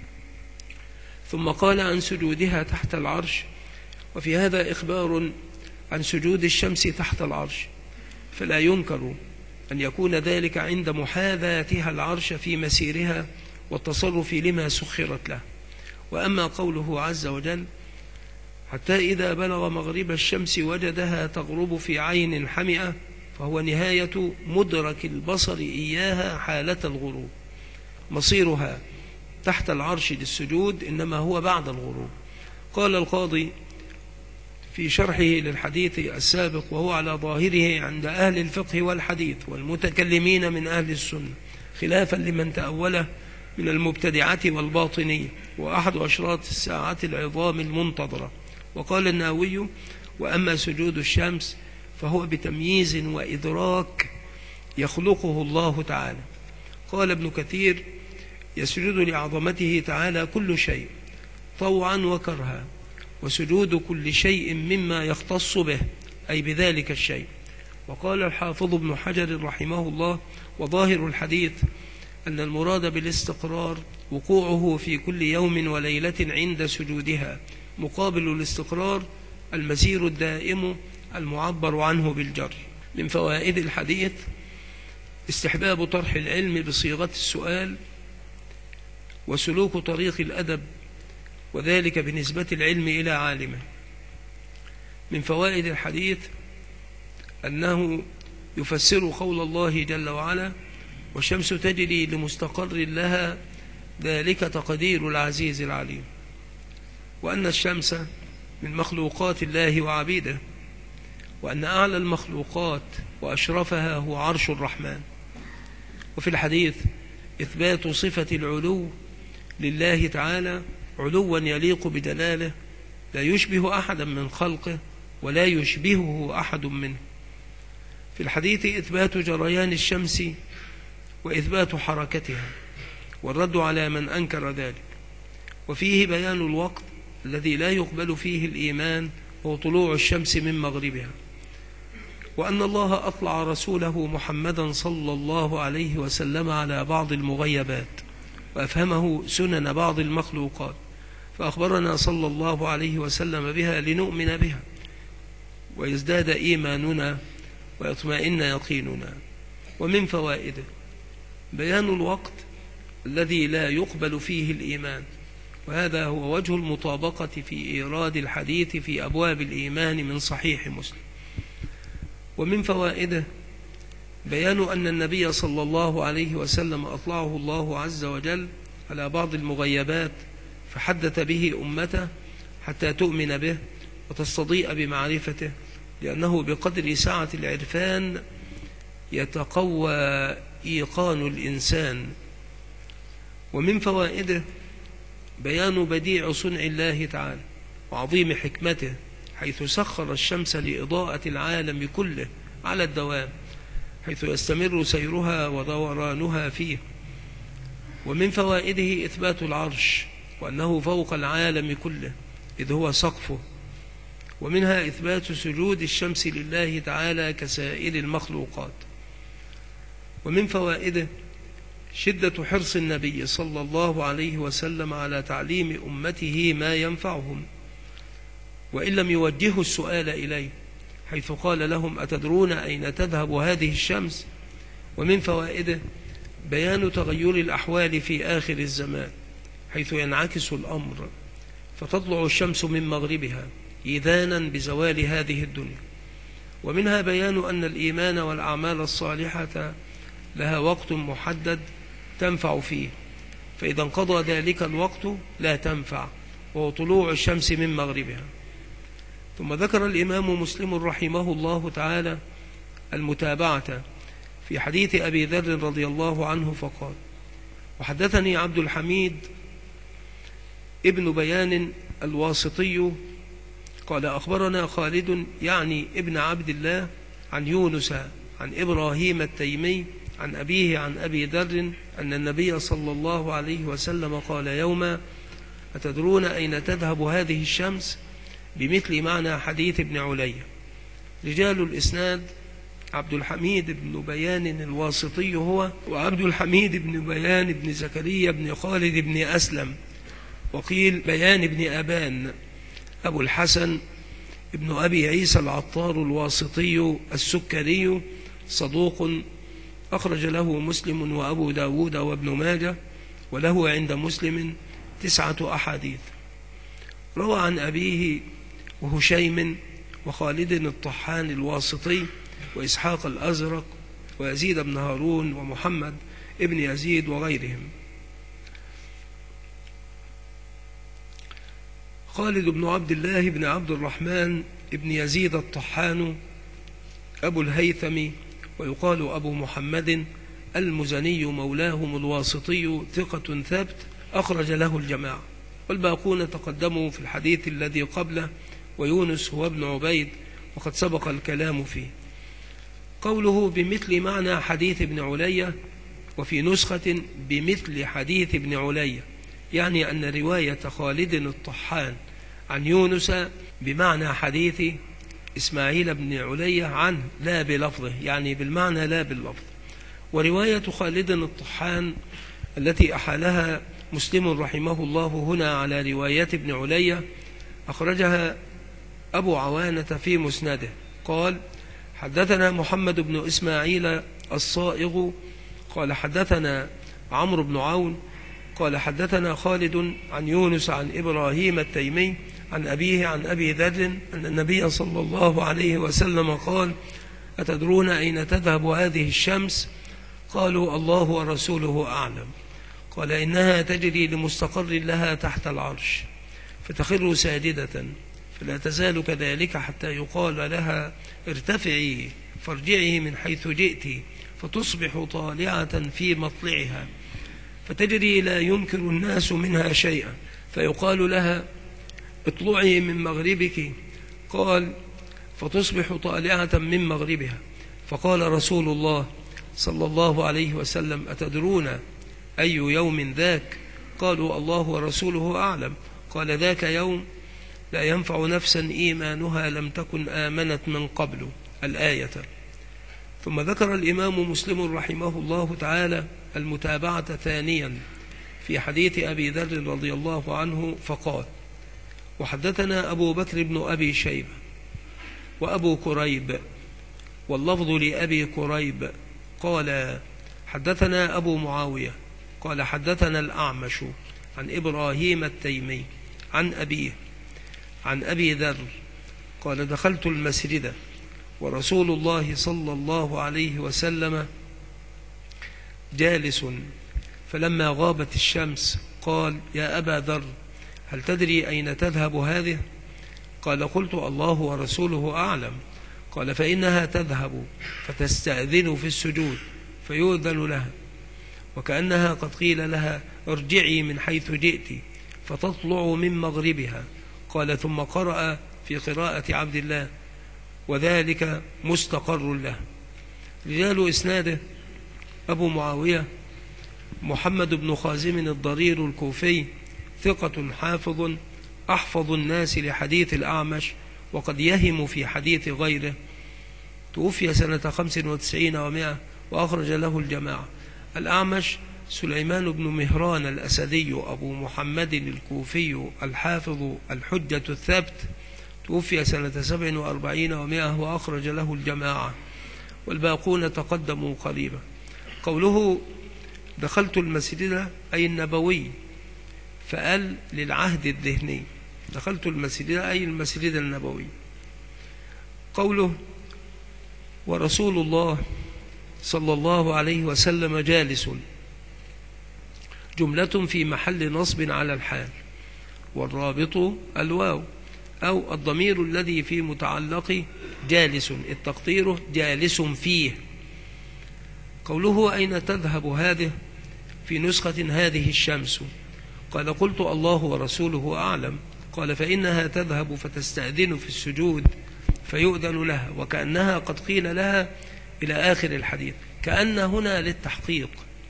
ثم قال عن سجودها تحت العرش: وفي هذا إخبار عن سجود الشمس تحت العرش، فلا ينكر أن يكون ذلك عند محاذاتها العرش في مسيرها والتصرف لما سخرت له. وأما قوله عز وجل: حتى إذا بلغ مغرب الشمس وجدها تغرب في عين حمئة، فهو نهاية مدرك البصر إياها حالة الغروب. مصيرها تحت العرش للسجود إنما هو بعد الغروب. قال القاضي في شرحه للحديث السابق، وهو على ظاهره عند أهل الفقه والحديث والمتكلمين من أهل السنة، خلافا لمن تأوله من المبتدعة والباطنية، وأحد أشراط الساعة العظام المنتظرة. وقال النووي: وأما سجود الشمس فهو بتمييز وإدراك يخلقه الله تعالى. قال ابن كثير: يسجد لعظمته تعالى كل شيء طوعا وكرها، وسجود كل شيء مما يختص به، أي بذلك الشيء. وقال الحافظ ابن حجر رحمه الله: وظاهر الحديث أن المراد بالاستقرار وقوعه في كل يوم وليلة عند سجودها، مقابل الاستقرار المسير الدائم المعبر عنه بالجر. من فوائد الحديث استحباب طرح العلم بصيغة السؤال وسلوك طريق الأدب، وذلك بنسبة العلم إلى عالمه. من فوائد الحديث أنه يفسر قول الله جل وعلا: والشمس تجري لمستقر لها ذلك تقدير العزيز العليم، وأن الشمس من مخلوقات الله وعبيده، وأن أعلى المخلوقات وأشرفها هو عرش الرحمن. وفي الحديث إثبات صفة العلو لله تعالى علوا يليق بدلاله، لا يشبه أحدا من خلقه ولا يشبهه أحد منه. في الحديث إثبات جريان الشمس وإثبات حركتها، والرد على من أنكر ذلك. وفيه بيان الوقت الذي لا يقبل فيه الإيمان، وهو طلوع الشمس من مغربها، وأن الله أطلع رسوله محمدا صلى الله عليه وسلم على بعض المغيبات، وأفهمه سنن بعض المخلوقات، فأخبرنا صلى الله عليه وسلم بها لنؤمن بها ويزداد إيماننا ويطمئن يقيننا. ومن فوائده بيان الوقت الذي لا يقبل فيه الإيمان، وهذا هو وجه المطابقة في إيراد الحديث في أبواب الإيمان من صحيح مسلم. ومن فوائده بيان أن النبي صلى الله عليه وسلم أطلعه الله عز وجل على بعض المغيبات، فحدث به أمته حتى تؤمن به وتستضيء بمعرفته، لأنه بقدر سعة العرفان يتقوى إيقان الإنسان. ومن فوائده بيان بديع صنع الله تعالى وعظيم حكمته، حيث سخر الشمس لإضاءة العالم كله على الدوام، حيث يستمر سيرها ودورانها فيه. ومن فوائده إثبات العرش، وأنه فوق العالم كله، إذ هو سقفه. ومنها إثبات سجود الشمس لله تعالى كسائر المخلوقات. ومن فوائده شدة حرص النبي صلى الله عليه وسلم على تعليم أمته ما ينفعهم، وإن لم يوجهوا السؤال إليه، حيث قال لهم: أتدرون أين تذهب هذه الشمس؟ ومن فوائده بيان تغير الأحوال في آخر الزمان، حيث ينعكس الأمر فتطلع الشمس من مغربها إذانا بزوال هذه الدنيا. ومنها بيان أن الإيمان والأعمال الصالحة لها وقت محدد تنفع فيه، فإذا انقضى ذلك الوقت لا تنفع، وهو طلوع الشمس من مغربها. ثم ذكر الإمام مسلم رحمه الله تعالى المتابعة في حديث أبي ذر رضي الله عنه فقال: وحدثني عبد الحميد ابن بيان الواسطي قال: أخبرنا خالد يعني ابن عبد الله عن يونس عن إبراهيم التيمي عن أبيه عن أبي ذر أن النبي صلى الله عليه وسلم قال يوما: أتدرون أين تذهب هذه الشمس؟ بمثل معنى حديث ابن علي. رجال الإسناد عبد الحميد بن بيان الواسطي هو، وعبد الحميد بن بيان بن زكريا بن خالد بن أسلم، وقيل بيان بن أبان، أبو الحسن ابن أبي عيسى العطار الواسطي السكري، صدوق أخرج له مسلم وأبو داود وابن ماجه، وله عند مسلم 9 أحاديث. روى عن أبيه وهشيم وخالد الطحان الواسطي وإسحاق الأزرق ويزيد بن هارون ومحمد ابن يزيد وغيرهم. خالد بن عبد الله بن عبد الرحمن ابن يزيد الطحان أبو الهيثم، ويقال أبو محمد المزني مولاهم الواسطي، ثقة ثابت أخرج له الجماعة، والباقون تقدموا في الحديث الذي قبله، ويونس هو ابن عبيد وقد سبق الكلام فيه. قوله بمثل معنى حديث ابن علي، وفي نسخة بمثل حديث ابن علي، يعني أن رواية خالد الطحان عن يونس بمعنى حديث إسماعيل بن علي عنه لا بلفظه، يعني بالمعنى لا باللفظ. ورواية خالد الطحان التي أحالها مسلم رحمه الله هنا على رواية ابن علي أخرجها أبو عوانة في مسنده قال: حدثنا محمد بن إسماعيل الصائغ قال حدثنا عمرو بن عون قال حدثنا خالد عن يونس عن إبراهيم التيمي عن أبيه عن أبي ذر أن النبي صلى الله عليه وسلم قال: أتدرون أين تذهب هذه الشمس؟ قالوا: الله ورسوله أعلم. قال: إنها تجري لمستقر لها تحت العرش، فتخر ساجدة، فلا تزال كذلك حتى يقال لها: ارتفعي فارجعي من حيث جئت، فتصبح طالعة في مطلعها، فتجري لا ينكر الناس منها شيئا، فيقال لها: اطلعي من مغربك، قال: فتصبح طالعة من مغربها. فقال رسول الله صلى الله عليه وسلم: أتدرون أي يوم ذاك؟ قالوا: الله ورسوله أعلم. قال: ذاك يوم لا ينفع نفسا إيمانها لم تكن آمنت من قبل، الآية. ثم ذكر الإمام مسلم رحمه الله تعالى المتابعة ثانيا في حديث أبي ذر رضي الله عنه فقال: وحدثنا أبو بكر بن أبي شيبة وأبو كريب، واللفظ لأبي كريب قال: حدثنا أبو معاوية قال حدثنا الأعمش عن إبراهيم التيمي عن أبيه عن أبي ذر قال: دخلت المسجد ورسول الله صلى الله عليه وسلم جالس، فلما غابت الشمس قال: يا أبا ذر، هل تدري أين تذهب هذه؟ قال: قلت: الله ورسوله أعلم. قال: فإنها تذهب فتستأذن في السجود فيؤذن لها، وكأنها قد قيل لها: ارجعي من حيث جئت، فتطلع من مغربها. قال: ثم قرأ في قراءة عبد الله: وذلك مستقر له. رجال إسناده أبو معاوية محمد بن خازم الضرير الكوفي، ثقة حافظ أحفظ الناس لحديث الأعمش وقد يهم في حديث غيره، توفي سنة 95 و100 وأخرج له الجماعة. الأعمش سليمان بن مهران الأسدي أبو محمد الكوفي الحافظ الحجة الثبت، توفي سنة 47 و100 وأخرج له الجماعة، والباقون تقدموا قريبا. قوله دخلت المسجد أي النبوي، فقال للعهد الذهني، دخلت المسجد أي المسجد النبوي. قوله ورسول الله صلى الله عليه وسلم جالس، جملة في محل نصب على الحال، والرابط الواو أو الضمير الذي في متعلق جالس، التقدير جالس فيه. قوله أين تذهب هذه، في نسخة هذه الشمس، قال قلت الله ورسوله أعلم، قال فإنها تذهب فتستأذن في السجود فيؤذن لها، وكأنها قد قيل لها إلى آخر الحديث. كأن هنا للتحقيق.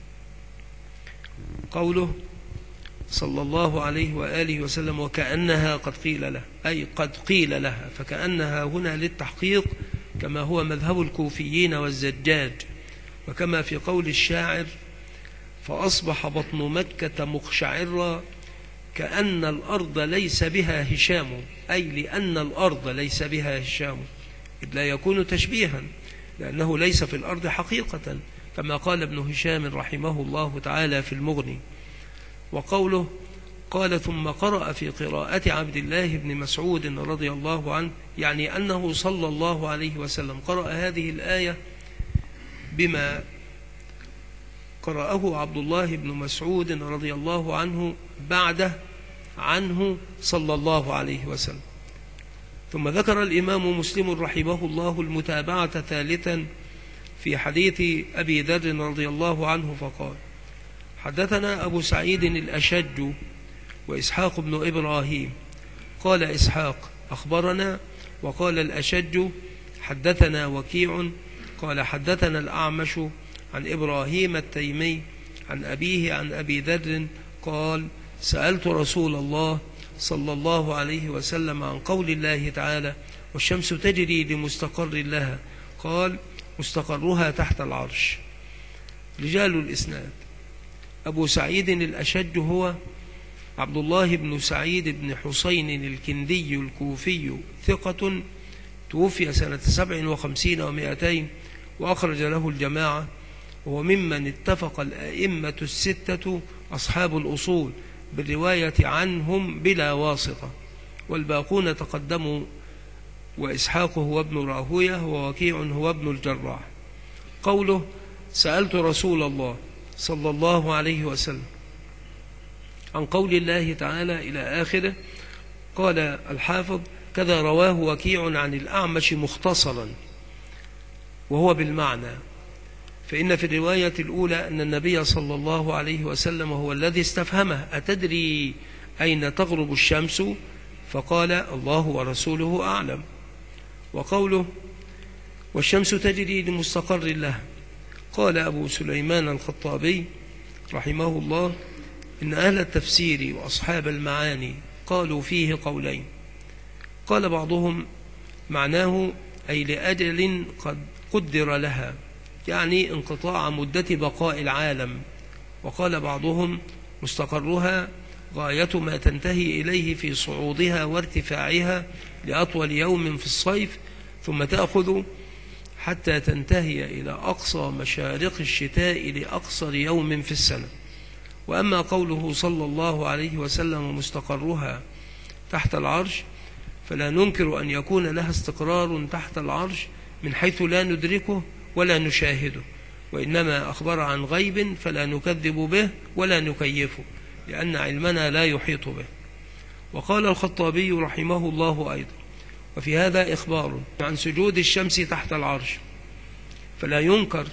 قوله صلى الله عليه وآله وسلم وكأنها قد قيل لها، أي قد قيل لها، فكأنها هنا للتحقيق، كما هو مذهب الكوفيين والزجاج، وكما في قول الشاعر فأصبح بطن مكة مقشعرا كأن الأرض ليس بها هشام، أي لأن الأرض ليس بها هشام، إذ لا يكون تشبيها لأنه ليس في الأرض حقيقة، كما قال ابن هشام رحمه الله تعالى في المغني. وقوله قال ثم قرأ في قراءة عبد الله بن مسعود رضي الله عنه، يعني أنه صلى الله عليه وسلم قرأ هذه الآية بما قرأه عبد الله بن مسعود رضي الله عنه بعده عنه صلى الله عليه وسلم. ثم ذكر الإمام مسلم رحمه الله المتابعة ثالثا في حديث أبي ذر رضي الله عنه فقال حدثنا أبو سعيد الأشج وإسحاق بن إبراهيم، قال إسحاق أخبرنا، وقال الأشج حدثنا وكيع، قال حدثنا الأعمش عن إبراهيم التيمي عن أبيه عن أبي ذر قال سألت رسول الله صلى الله عليه وسلم عن قول الله تعالى والشمس تجري لمستقر لها، قال مستقرها تحت العرش. رجال الإسناد أبو سعيد الأشج هو عبد الله بن سعيد بن حسين الكندي الكوفي، ثقة، توفي سنة 57 و200 وأخرج له الجماعة، وهو ممن اتفق الأئمة الستة أصحاب الأصول بالرواية عنهم بلا واسطة، والباقون تقدموا، وإسحاق هو ابن راهوية ووكيع هو ابن الجراح. قوله سألت رسول الله صلى الله عليه وسلم عن قول الله تعالى إلى آخره، قال الحافظ كذا رواه وكيع عن الأعمش مختصرا وهو بالمعنى، فإن في الرواية الأولى أن النبي صلى الله عليه وسلم هو الذي استفهمه أتدري أين تغرب الشمس، فقال الله ورسوله أعلم. وقوله والشمس تجري لمستقر لها، قال أبو سليمان الخطابي رحمه الله إن أهل التفسير وأصحاب المعاني قالوا فيه قولين، قال بعضهم معناه أي لأجل قد قدر لها، يعني انقطاع مدة بقاء العالم، وقال بعضهم مستقرها غاية ما تنتهي إليه في صعودها وارتفاعها لأطول يوم في الصيف، ثم تأخذ حتى تنتهي إلى أقصى مشارق الشتاء لأقصر يوم في السنة. وأما قوله صلى الله عليه وسلم مستقرها تحت العرش، فلا ننكر أن يكون لها استقرار تحت العرش من حيث لا ندركه ولا نشاهده، وإنما أخبر عن غيب فلا نكذب به ولا نكيفه، لأن علمنا لا يحيط به. وقال الخطابي رحمه الله أيضا وفي هذا إخبار عن سجود الشمس تحت العرش، فلا ينكر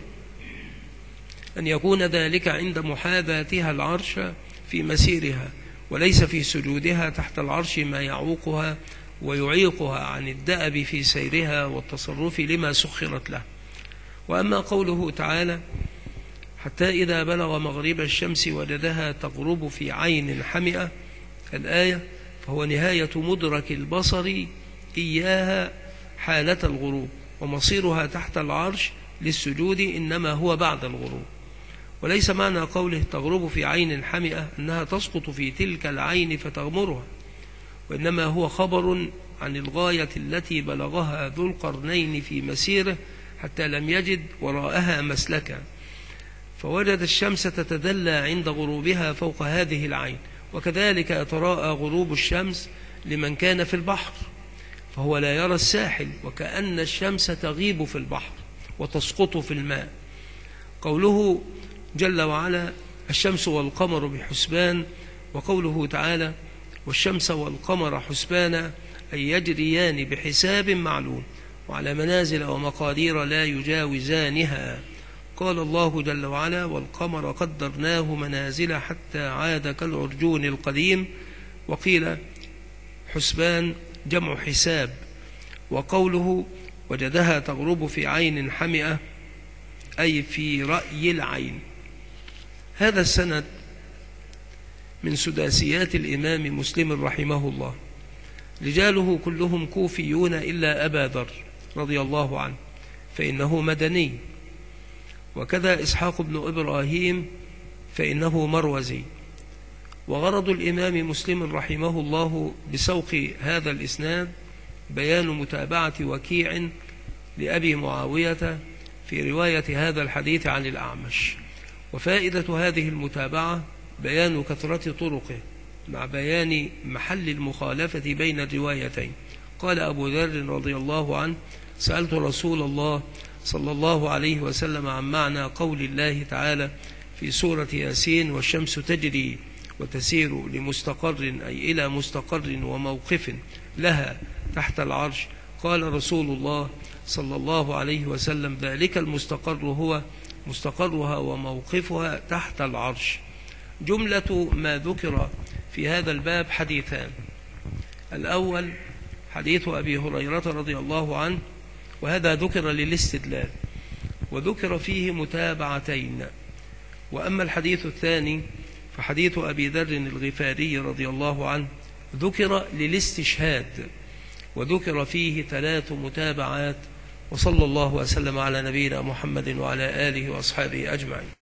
أن يكون ذلك عند محاذاتها العرش في مسيرها، وليس في سجودها تحت العرش ما يعوقها ويعيقها عن الدأب في سيرها والتصرف لما سخرت له. وأما قوله تعالى حتى إذا بلغ مغرب الشمس وجدها تغرب في عين حمئة، الآية، فهو نهاية مدرك البصر إياها حالة الغروب، ومصيرها تحت العرش للسجود إنما هو بعد الغروب. وليس معنى قوله تغرب في عين حمئة أنها تسقط في تلك العين فتغمرها، وإنما هو خبر عن الغاية التي بلغها ذو القرنين في مسيره حتى لم يجد وراءها مسلكا، فوجد الشمس تتدلى عند غروبها فوق هذه العين. وكذلك يتراءى غروب الشمس لمن كان في البحر، فهو لا يرى الساحل، وكأن الشمس تغيب في البحر وتسقط في الماء. قوله جل وعلا الشمس والقمر بحسبان، وقوله تعالى والشمس والقمر حسبانا أي يجريان بحساب معلوم وعلى منازل ومقادير لا يجاوزانها. قال الله جل وعلا والقمر قدرناه منازل حتى عاد كالعرجون القديم. وقيل حسبان جمع حساب. وقوله وجدها تغرب في عين حمئة أي في رأي العين. هذا السند من سداسيات الإمام مسلم رحمه الله، رجاله كلهم كوفيون إلا أبا ذر رضي الله عنه فإنه مدني، وكذا إسحاق بن إبراهيم فإنه مروزي. وغرض الإمام مسلم رحمه الله بسوق هذا الإسناد بيان متابعة وكيع لأبي معاوية في رواية هذا الحديث عن الأعمش. وفائدة هذه المتابعة بيان كثرة طرقه مع بيان محل المخالفة بين الروايتين. قال أبو ذر رضي الله عنه سألت رسول الله صلى الله عليه وسلم عن معنى قول الله تعالى في سورة ياسين والشمس تجري وتسير لمستقر أي إلى مستقر وموقف لها تحت العرش. قال رسول الله صلى الله عليه وسلم ذلك المستقر هو مستقرها وموقفها تحت العرش. جملة ما ذكر في هذا الباب حديثان. الأول حديث أبي هريرة رضي الله عنه، وهذا ذكر للاستدلال وذكر فيه متابعتين. وأما الحديث الثاني فحديث أبي ذر الغفاري رضي الله عنه ذكر للاستشهاد وذكر فيه 3 متابعات. وصلى الله وسلم على نبينا محمد وعلى آله وأصحابه أجمعين.